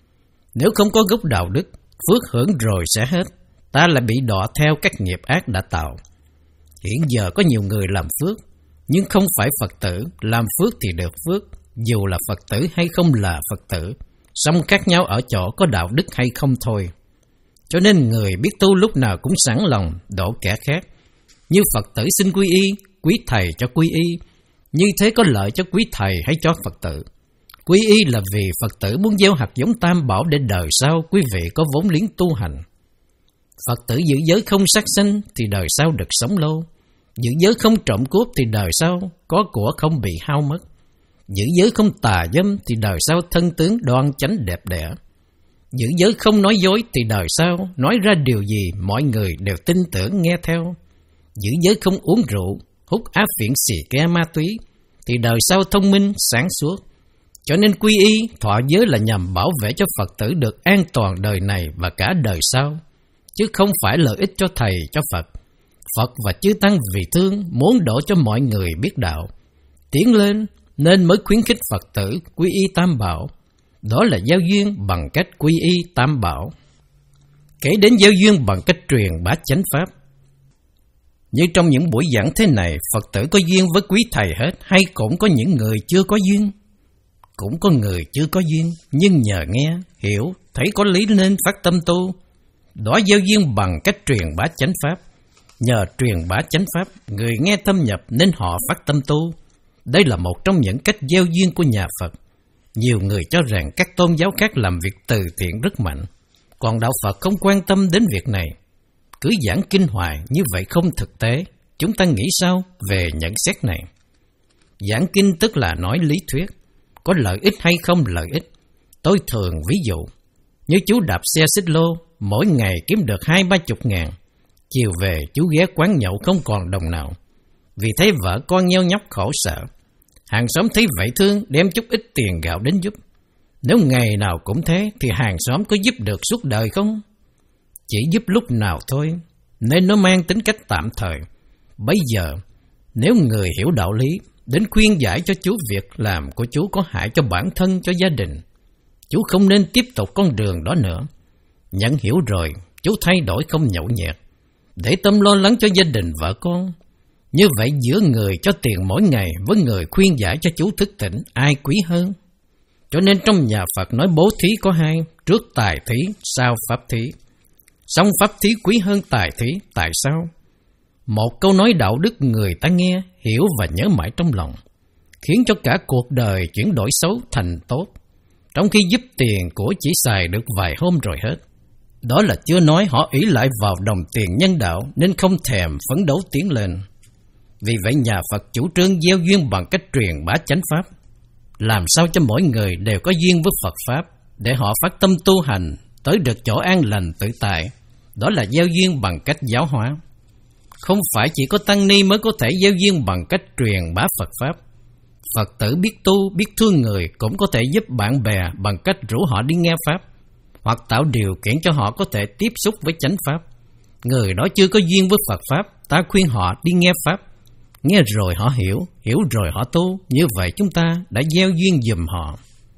Nếu không có gốc đạo đức, phước hưởng rồi sẽ hết, ta lại bị đọa theo các nghiệp ác đã tạo. Hiện giờ có nhiều người làm phước, nhưng không phải Phật tử, làm phước thì được phước, dù là Phật tử hay không là Phật tử, song khác nhau ở chỗ có đạo đức hay không thôi. Cho nên người biết tu lúc nào cũng sẵn lòng độ kẻ khác. Như Phật tử xin quy y, quý thầy cho quy y, như thế có lợi cho quý thầy hay cho Phật tử? Quy y là vì Phật tử muốn gieo hạt giống tam bảo để đời sau quý vị có vốn liếng tu hành. Phật tử giữ giới không sát sanh thì đời sau được sống lâu. Giữ giới không trộm cướp thì đời sau có của không bị hao mất. Giữ giới không tà dâm thì đời sau thân tướng đoan chánh đẹp đẽ. Giữ giới không nói dối thì đời sau nói ra điều gì mọi người đều tin tưởng nghe theo. Giữ giới không uống rượu, hút áp phiện xì ke ma túy thì đời sau thông minh sáng suốt. Cho nên quy y thọ giới là nhằm bảo vệ cho Phật tử được an toàn đời này và cả đời sau, chứ không phải lợi ích cho thầy cho Phật. Phật và chư tăng vì thương muốn đổ cho mọi người biết đạo, tiến lên nên mới khuyến khích Phật tử quy y tam bảo. Đó là giao duyên bằng cách quy y tam bảo. Kể đến giao duyên bằng cách truyền bá chánh pháp. Như trong những buổi giảng thế này, Phật tử có duyên với quý thầy hết, hay cũng có những người chưa có duyên? Cũng có người chưa có duyên, nhưng nhờ nghe, hiểu, thấy có lý nên phát tâm tu. Đó giao duyên bằng cách truyền bá chánh pháp. Nhờ truyền bá chánh pháp, người nghe thâm nhập nên họ phát tâm tu. Đây là một trong những cách gieo duyên của nhà Phật. Nhiều người cho rằng các tôn giáo khác làm việc từ thiện rất mạnh, còn đạo Phật không quan tâm đến việc này. Cứ giảng kinh hoài như vậy không thực tế. Chúng ta nghĩ sao về nhận xét này? Giảng kinh tức là nói lý thuyết, có lợi ích hay không lợi ích. Tôi thường ví dụ, như chú đạp xe xích lô, mỗi ngày kiếm được hai ba chục ngàn. Chiều về chú ghé quán nhậu không còn đồng nào, vì thấy vợ con nheo nhóc khổ sở. Hàng xóm thấy vậy thương, đem chút ít tiền gạo đến giúp. Nếu ngày nào cũng thế thì hàng xóm có giúp được suốt đời không? Chỉ giúp lúc nào thôi, nên nó mang tính cách tạm thời. Bây giờ, nếu người hiểu đạo lý, đến khuyên giải cho chú việc làm của chú có hại cho bản thân, cho gia đình, chú không nên tiếp tục con đường đó nữa. Nhận hiểu rồi, chú thay đổi không nhậu nhẹt, để tâm lo lắng cho gia đình vợ con. Như vậy giữa người cho tiền mỗi ngày với người khuyên giải cho chú thức tỉnh, ai quý hơn? Cho nên trong nhà Phật nói bố thí có hai, trước tài thí, sau pháp thí. Song pháp thí quý hơn tài thí, tại sao? Một câu nói đạo đức người ta nghe, hiểu và nhớ mãi trong lòng, khiến cho cả cuộc đời chuyển đổi xấu thành tốt, trong khi giúp tiền của chỉ xài được vài hôm rồi hết. Đó là chưa nói họ ỷ lại vào đồng tiền nhân đạo nên không thèm phấn đấu tiến lên. Vì vậy nhà Phật chủ trương gieo duyên bằng cách truyền bá chánh pháp, làm sao cho mỗi người đều có duyên với Phật Pháp, để họ phát tâm tu hành, tới được chỗ an lành tự tại. Đó là gieo duyên bằng cách giáo hóa. Không phải chỉ có tăng ni mới có thể gieo duyên bằng cách truyền bá Phật Pháp. Phật tử biết tu, biết thương người cũng có thể giúp bạn bè bằng cách rủ họ đi nghe Pháp, hoặc tạo điều kiện cho họ có thể tiếp xúc với chánh Pháp. Người đó chưa có duyên với Phật Pháp, ta khuyên họ đi nghe Pháp. Nghe rồi họ hiểu, hiểu rồi họ tu. Như vậy chúng ta đã gieo duyên giùm họ.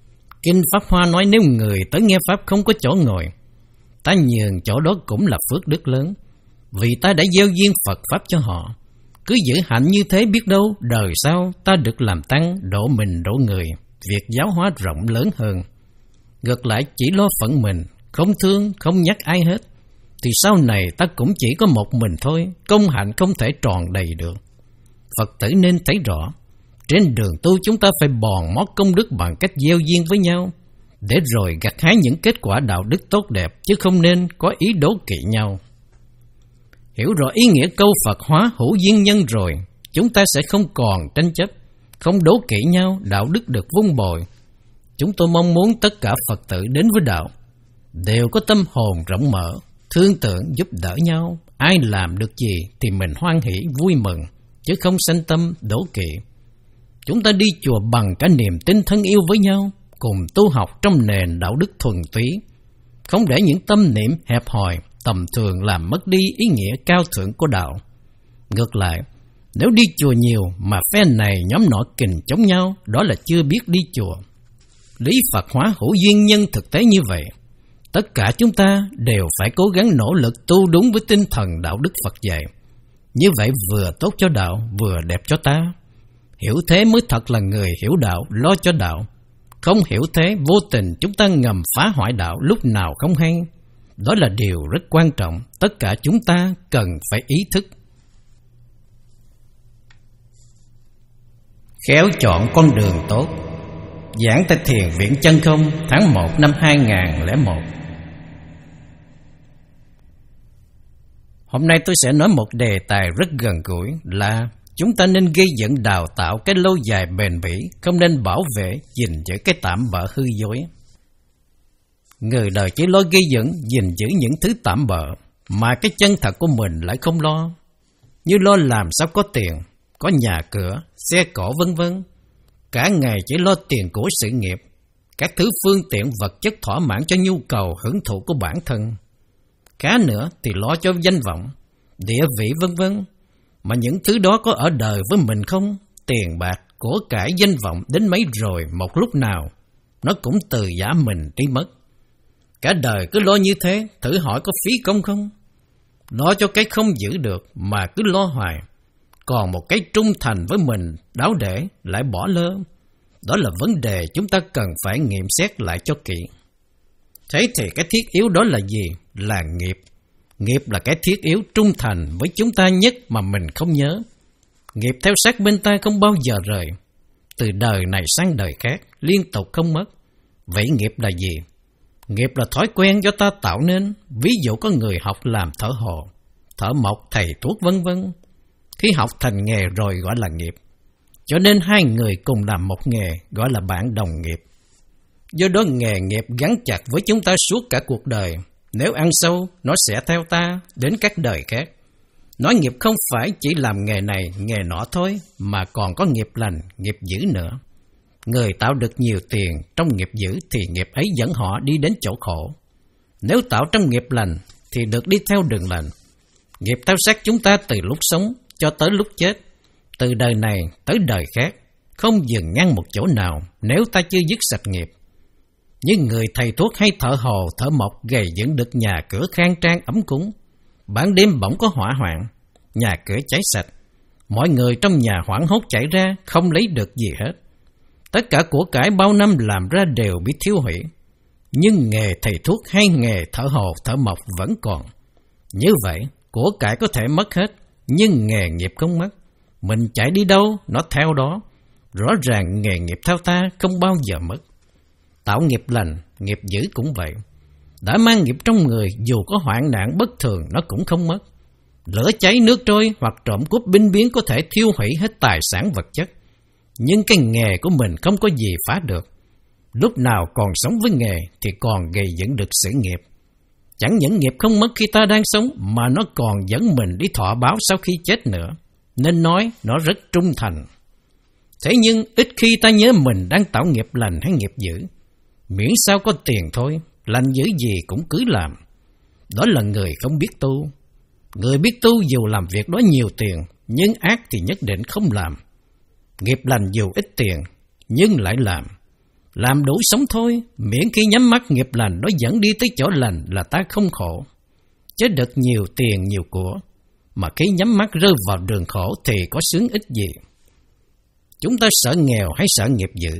Kinh Pháp Hoa nói nếu người tới nghe Pháp không có chỗ ngồi, ta nhường chỗ đó cũng là phước đức lớn, vì ta đã gieo duyên Phật Pháp cho họ. Cứ giữ hạnh như thế, biết đâu đời sau ta được làm tăng, độ mình độ người, việc giáo hóa rộng lớn hơn. Ngược lại chỉ lo phận mình, không thương, không nhắc ai hết, thì sau này ta cũng chỉ có một mình thôi, công hạnh không thể tròn đầy được. Phật tử nên thấy rõ, trên đường tu chúng ta phải bòn mót công đức bằng cách gieo duyên với nhau, để rồi gặt hái những kết quả đạo đức tốt đẹp, chứ không nên có ý đố kỵ nhau. Hiểu rõ ý nghĩa câu Phật hóa hữu duyên nhân rồi, chúng ta sẽ không còn tranh chấp, không đố kỵ nhau, đạo đức được vun bồi. Chúng tôi mong muốn tất cả Phật tử đến với đạo đều có tâm hồn rộng mở, thương tưởng giúp đỡ nhau. Ai làm được gì thì mình hoan hỷ vui mừng, chứ không sanh tâm đố kỵ. Chúng ta đi chùa bằng cả niềm tin thân yêu với nhau, cùng tu học trong nền đạo đức thuần túy, không để những tâm niệm hẹp hòi, tầm thường làm mất đi ý nghĩa cao thượng của đạo. Ngược lại, nếu đi chùa nhiều mà phe này nhóm nọ kình chống nhau, đó là chưa biết đi chùa. Lý Phật hóa hữu duyên nhân thực tế như vậy. Tất cả chúng ta đều phải cố gắng nỗ lực tu đúng với tinh thần đạo đức Phật dạy. Như vậy vừa tốt cho đạo, vừa đẹp cho ta. Hiểu thế mới thật là người hiểu đạo, lo cho đạo. Không hiểu thế, vô tình chúng ta ngầm phá hoại đạo lúc nào không hay. Đó là điều rất quan trọng, tất cả chúng ta cần phải ý thức. Khéo chọn con đường tốt. Giảng tại Thiền viện Chân Không, tháng một năm hai nghìn không trăm lẻ một. Hôm nay tôi sẽ nói một đề tài rất gần gũi là chúng ta nên gây dựng đào tạo cái lâu dài bền bỉ, không nên bảo vệ, gìn giữ cái tạm bợ hư dối. Người đời chỉ lo gây dựng, gìn giữ những thứ tạm bợ, mà cái chân thật của mình lại không lo. Như lo làm sao có tiền, có nhà cửa, xe cộ vân vân. Cả ngày chỉ lo tiền của sự nghiệp, các thứ phương tiện vật chất thỏa mãn cho nhu cầu hưởng thụ của bản thân. Cá nữa thì lo cho danh vọng, địa vị vân vân. Mà những thứ đó có ở đời với mình không? Tiền bạc, của cải, danh vọng đến mấy rồi một lúc nào nó cũng từ giả mình đi mất. Cả đời cứ lo như thế, thử hỏi có phí công không? Lo cho cái không giữ được mà cứ lo hoài, còn một cái trung thành với mình đáo để lại bỏ lơ. Đó là vấn đề chúng ta cần phải nghiệm xét lại cho kỹ. Thế thì cái thiết yếu đó là gì? Là nghiệp. Nghiệp là cái thiết yếu trung thành với chúng ta nhất mà mình không nhớ. Nghiệp theo sát bên ta không bao giờ rời, từ đời này sang đời khác, liên tục không mất. Vậy nghiệp là gì? Nghiệp là thói quen do ta tạo nên. Ví dụ có người học làm thợ hồ, thợ mộc, thầy thuốc vân vân. Khi học thành nghề rồi gọi là nghiệp. Cho nên hai người cùng làm một nghề gọi là bạn đồng nghiệp. Do đó nghề nghiệp gắn chặt với chúng ta suốt cả cuộc đời. Nếu ăn sâu, nó sẽ theo ta đến các đời khác. Nói nghiệp không phải chỉ làm nghề này, nghề nọ thôi, mà còn có nghiệp lành, nghiệp dữ nữa. Người tạo được nhiều tiền trong nghiệp dữ thì nghiệp ấy dẫn họ đi đến chỗ khổ. Nếu tạo trong nghiệp lành thì được đi theo đường lành. Nghiệp theo sát chúng ta từ lúc sống cho tới lúc chết, từ đời này tới đời khác, không dừng ngăn một chỗ nào nếu ta chưa dứt sạch nghiệp. Như người thầy thuốc hay thợ hồ, thợ mộc gầy dựng được nhà cửa khang trang ấm cúng, ban đêm bỗng có hỏa hoạn, nhà cửa cháy sạch, mọi người trong nhà hoảng hốt chạy ra, không lấy được gì hết. Tất cả của cải bao năm làm ra đều bị thiêu hủy. Nhưng nghề thầy thuốc hay nghề thợ hồ, thợ mộc vẫn còn. Như vậy, của cải có thể mất hết, nhưng nghề nghiệp không mất. Mình chạy đi đâu, nó theo đó. Rõ ràng nghề nghiệp theo ta không bao giờ mất. Tạo nghiệp lành, nghiệp dữ cũng vậy. Đã mang nghiệp trong người, dù có hoạn nạn bất thường, nó cũng không mất. Lửa cháy nước trôi hoặc trộm cướp binh biến có thể thiêu hủy hết tài sản vật chất. Nhưng cái nghề của mình không có gì phá được. Lúc nào còn sống với nghề thì còn gây dựng được sự nghiệp. Chẳng những nghiệp không mất khi ta đang sống, mà nó còn dẫn mình đi thọ báo sau khi chết nữa. Nên nói nó rất trung thành. Thế nhưng ít khi ta nhớ mình đang tạo nghiệp lành hay nghiệp dữ. Miễn sao có tiền thôi, lành dữ gì cũng cứ làm. Đó là người không biết tu. Người biết tu dù làm việc đó nhiều tiền, nhưng ác thì nhất định không làm. Nghiệp lành dù ít tiền, nhưng lại làm. Làm đủ sống thôi, miễn khi nhắm mắt nghiệp lành nó dẫn đi tới chỗ lành là ta không khổ. Chứ được nhiều tiền nhiều của, mà khi nhắm mắt rơi vào đường khổ thì có sướng ích gì. Chúng ta sợ nghèo hay sợ nghiệp dữ?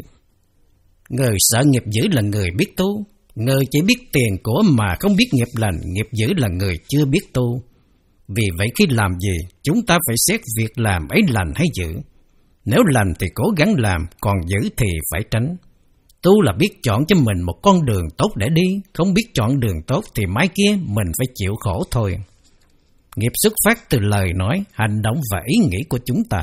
Người sợ nghiệp dữ là người biết tu. Người chỉ biết tiền của mà không biết nghiệp lành, nghiệp dữ là người chưa biết tu. Vì vậy khi làm gì, chúng ta phải xét việc làm ấy lành hay dữ. Nếu lành thì cố gắng làm, còn dữ thì phải tránh. Tu là biết chọn cho mình một con đường tốt để đi, không biết chọn đường tốt thì mai kia mình phải chịu khổ thôi. Nghiệp xuất phát từ lời nói, hành động và ý nghĩ của chúng ta.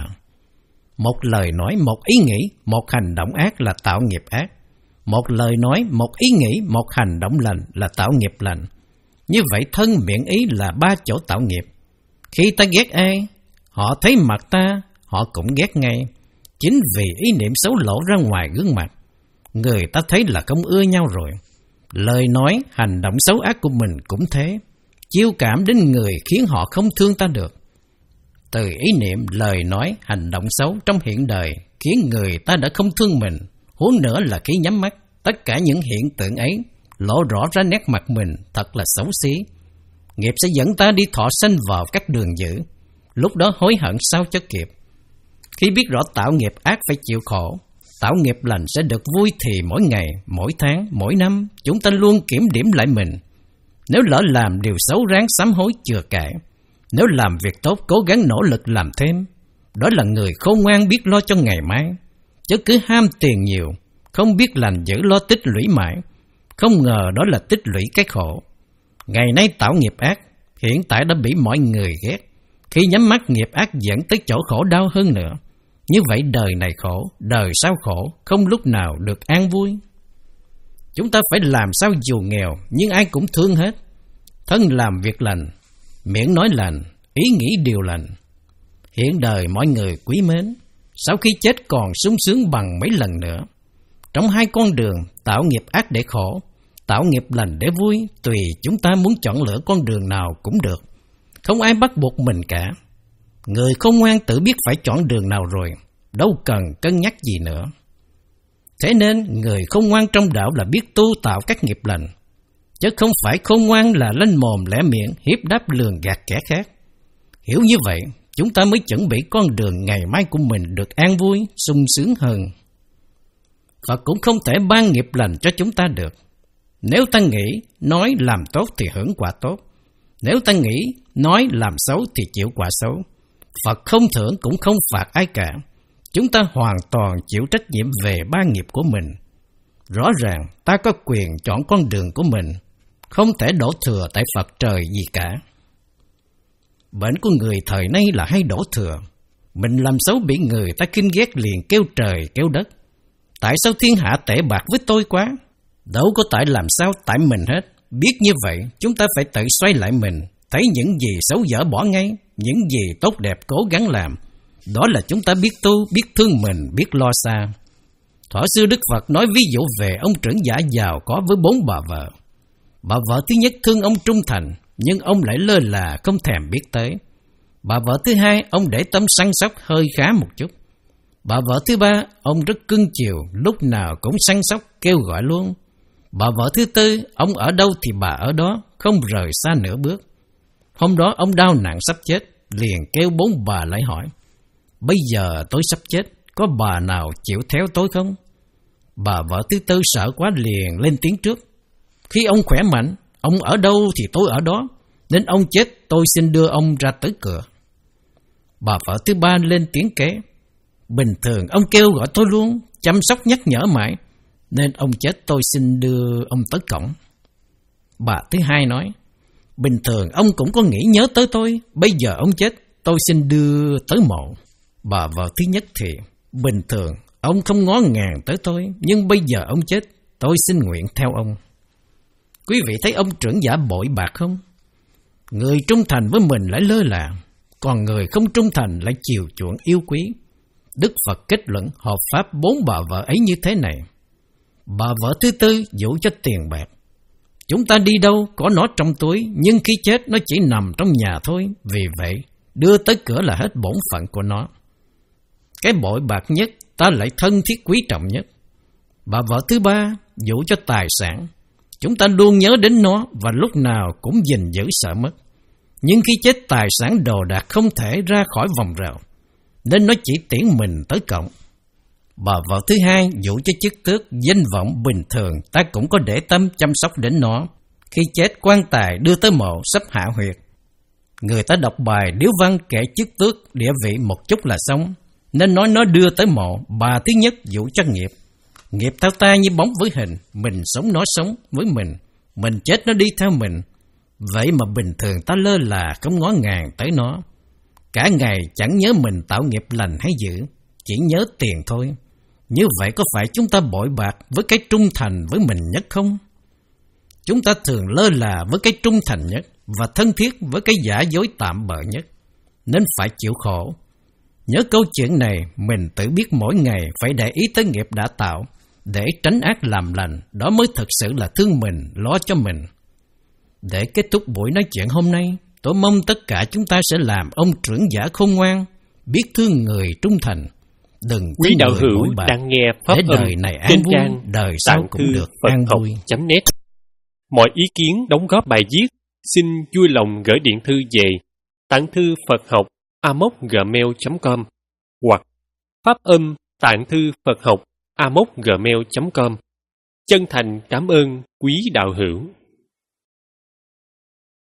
Một lời nói, một ý nghĩ, một hành động ác là tạo nghiệp ác. Một lời nói, một ý nghĩ, một hành động lành là tạo nghiệp lành. Như vậy thân miệng ý là ba chỗ tạo nghiệp. Khi ta ghét ai, họ thấy mặt ta, họ cũng ghét ngay. Chính vì ý niệm xấu lộ ra ngoài gương mặt, người ta thấy là không ưa nhau rồi. Lời nói, hành động xấu ác của mình cũng thế. Chiêu cảm đến người khiến họ không thương ta được. Từ ý niệm, lời nói, hành động xấu trong hiện đời khiến người ta đã không thương mình. Huống nữa là khi nhắm mắt, tất cả những hiện tượng ấy lộ rõ ra nét mặt mình thật là xấu xí. Nghiệp sẽ dẫn ta đi thọ sanh vào các đường dữ. Lúc đó hối hận sao cho kịp. Khi biết rõ tạo nghiệp ác phải chịu khổ, tạo nghiệp lành sẽ được vui thì mỗi ngày, mỗi tháng, mỗi năm chúng ta luôn kiểm điểm lại mình. Nếu lỡ làm điều xấu ráng sám hối chừa cãi. Nếu làm việc tốt cố gắng nỗ lực làm thêm. Đó là người khôn ngoan biết lo cho ngày mai. Chứ cứ ham tiền nhiều, không biết lành dữ lo tích lũy mãi. Không ngờ đó là tích lũy cái khổ. Ngày nay tạo nghiệp ác, hiện tại đã bị mọi người ghét. Khi nhắm mắt nghiệp ác dẫn tới chỗ khổ đau hơn nữa. Như vậy đời này khổ, đời sau khổ, không lúc nào được an vui. Chúng ta phải làm sao dù nghèo, nhưng ai cũng thương hết. Thân làm việc lành, miệng nói lành, ý nghĩ điều lành. Hiện đời mọi người quý mến, sau khi chết còn sung sướng bằng mấy lần nữa. Trong hai con đường, tạo nghiệp ác để khổ, tạo nghiệp lành để vui, tùy chúng ta muốn chọn lựa con đường nào cũng được. Không ai bắt buộc mình cả. Người khôn ngoan tự biết phải chọn đường nào rồi, đâu cần cân nhắc gì nữa. Thế nên người khôn ngoan trong đạo là biết tu tạo các nghiệp lành, chứ không phải khôn ngoan là lanh mồm lẻ miệng hiếp đáp lường gạt kẻ khác. Hiểu như vậy, chúng ta mới chuẩn bị con đường ngày mai của mình được an vui, sung sướng hơn. Phật cũng không thể ban nghiệp lành cho chúng ta được. Nếu ta nghĩ, nói, làm tốt thì hưởng quả tốt. Nếu ta nghĩ, nói, làm xấu thì chịu quả xấu. Phật không thưởng cũng không phạt ai cả. Chúng ta hoàn toàn chịu trách nhiệm về ba nghiệp của mình. Rõ ràng ta có quyền chọn con đường của mình, không thể đổ thừa tại Phật trời gì cả. Bệnh của người thời nay là hay đổ thừa. Mình làm xấu bị người ta khinh ghét liền kêu trời kêu đất. Tại sao thiên hạ tệ bạc với tôi quá? Đâu có tại làm sao tại mình hết. Biết như vậy, chúng ta phải tự xoay lại mình, thấy những gì xấu dở bỏ ngay, những gì tốt đẹp cố gắng làm. Đó là chúng ta biết tu, biết thương mình, biết lo xa. Thuở xưa Đức Phật nói ví dụ về ông trưởng giả giàu có với bốn bà vợ. Bà vợ thứ nhất thương ông trung thành, nhưng ông lại lơ là không thèm biết tới. Bà vợ thứ hai, ông để tâm săn sóc hơi khá một chút. Bà vợ thứ ba, ông rất cưng chiều, lúc nào cũng săn sóc kêu gọi luôn. Bà vợ thứ tư, ông ở đâu thì bà ở đó, không rời xa nửa bước. Hôm đó ông đau nặng sắp chết, liền kêu bốn bà lại hỏi: bây giờ tôi sắp chết, có bà nào chịu theo tôi không? Bà vợ thứ tư sợ quá liền lên tiếng trước: khi ông khỏe mạnh, ông ở đâu thì tôi ở đó, nên ông chết tôi xin đưa ông ra tới cửa. Bà vợ thứ ba lên tiếng kế: bình thường ông kêu gọi tôi luôn, chăm sóc nhắc nhở mãi, nên ông chết tôi xin đưa ông tới cổng. Bà thứ hai nói: bình thường ông cũng có nghĩ nhớ tới tôi, bây giờ ông chết tôi xin đưa tới mộ. Bà vợ thứ nhất thì: bình thường ông không ngó ngàng tới tôi, nhưng bây giờ ông chết tôi xin nguyện theo ông. Quý vị thấy ông trưởng giả bội bạc không? Người trung thành với mình lại lơ là, còn người không trung thành lại chiều chuộng yêu quý. Đức Phật kết luận hợp pháp bốn bà vợ ấy như thế này. Bà vợ thứ tư dụ cho tiền bạc. Chúng ta đi đâu có nó trong túi, nhưng khi chết nó chỉ nằm trong nhà thôi, vì vậy đưa tới cửa là hết bổn phận của nó. Cái bội bạc nhất ta lại thân thiết quý trọng nhất. Bà vợ thứ ba dụ cho tài sản. Chúng ta luôn nhớ đến nó và lúc nào cũng gìn giữ sợ mất. Nhưng khi chết, tài sản đồ đạc không thể ra khỏi vòng rào, nên nó chỉ tiễn mình tới cổng. Bà vợ thứ hai dụ cho chức tước, danh vọng bình thường ta cũng có để tâm chăm sóc đến nó. Khi chết, quan tài đưa tới mộ sắp hạ huyệt. Người ta đọc bài điếu văn kể chức tước địa vị một chút là xong, nên nói nó đưa tới mộ. Bà thứ nhất dụ cho nghiệp. Nghiệp theo ta như bóng với hình, mình sống nó sống với mình, mình chết nó đi theo mình. Vậy mà bình thường ta lơ là không ngó ngàng tới nó. Cả ngày chẳng nhớ mình tạo nghiệp lành hay dữ, chỉ nhớ tiền thôi. Như vậy có phải chúng ta bội bạc với cái trung thành với mình nhất không? Chúng ta thường lơ là với cái trung thành nhất và thân thiết với cái giả dối tạm bợ nhất, nên phải chịu khổ. Nhớ câu chuyện này, mình tự biết mỗi ngày phải để ý tới nghiệp đã tạo, để tránh ác làm lành, đó mới thực sự là thương mình, lo cho mình. Để kết thúc buổi nói chuyện hôm nay, tôi mong tất cả chúng ta sẽ làm ông trưởng giả khôn ngoan, biết thương người trung thành. Đừng Quý đạo hữu đang nghe pháp để âm đời này an trên vui, trang đời sau cũng được an vui. .net. Mọi ý kiến đóng góp bài viết xin vui lòng gửi điện thư về tạng thư Phật học a m o c gmail chấm com hoặc pháp âm tạng thư Phật học a m o c gmail chấm com. Chân thành cảm ơn quý đạo hữu.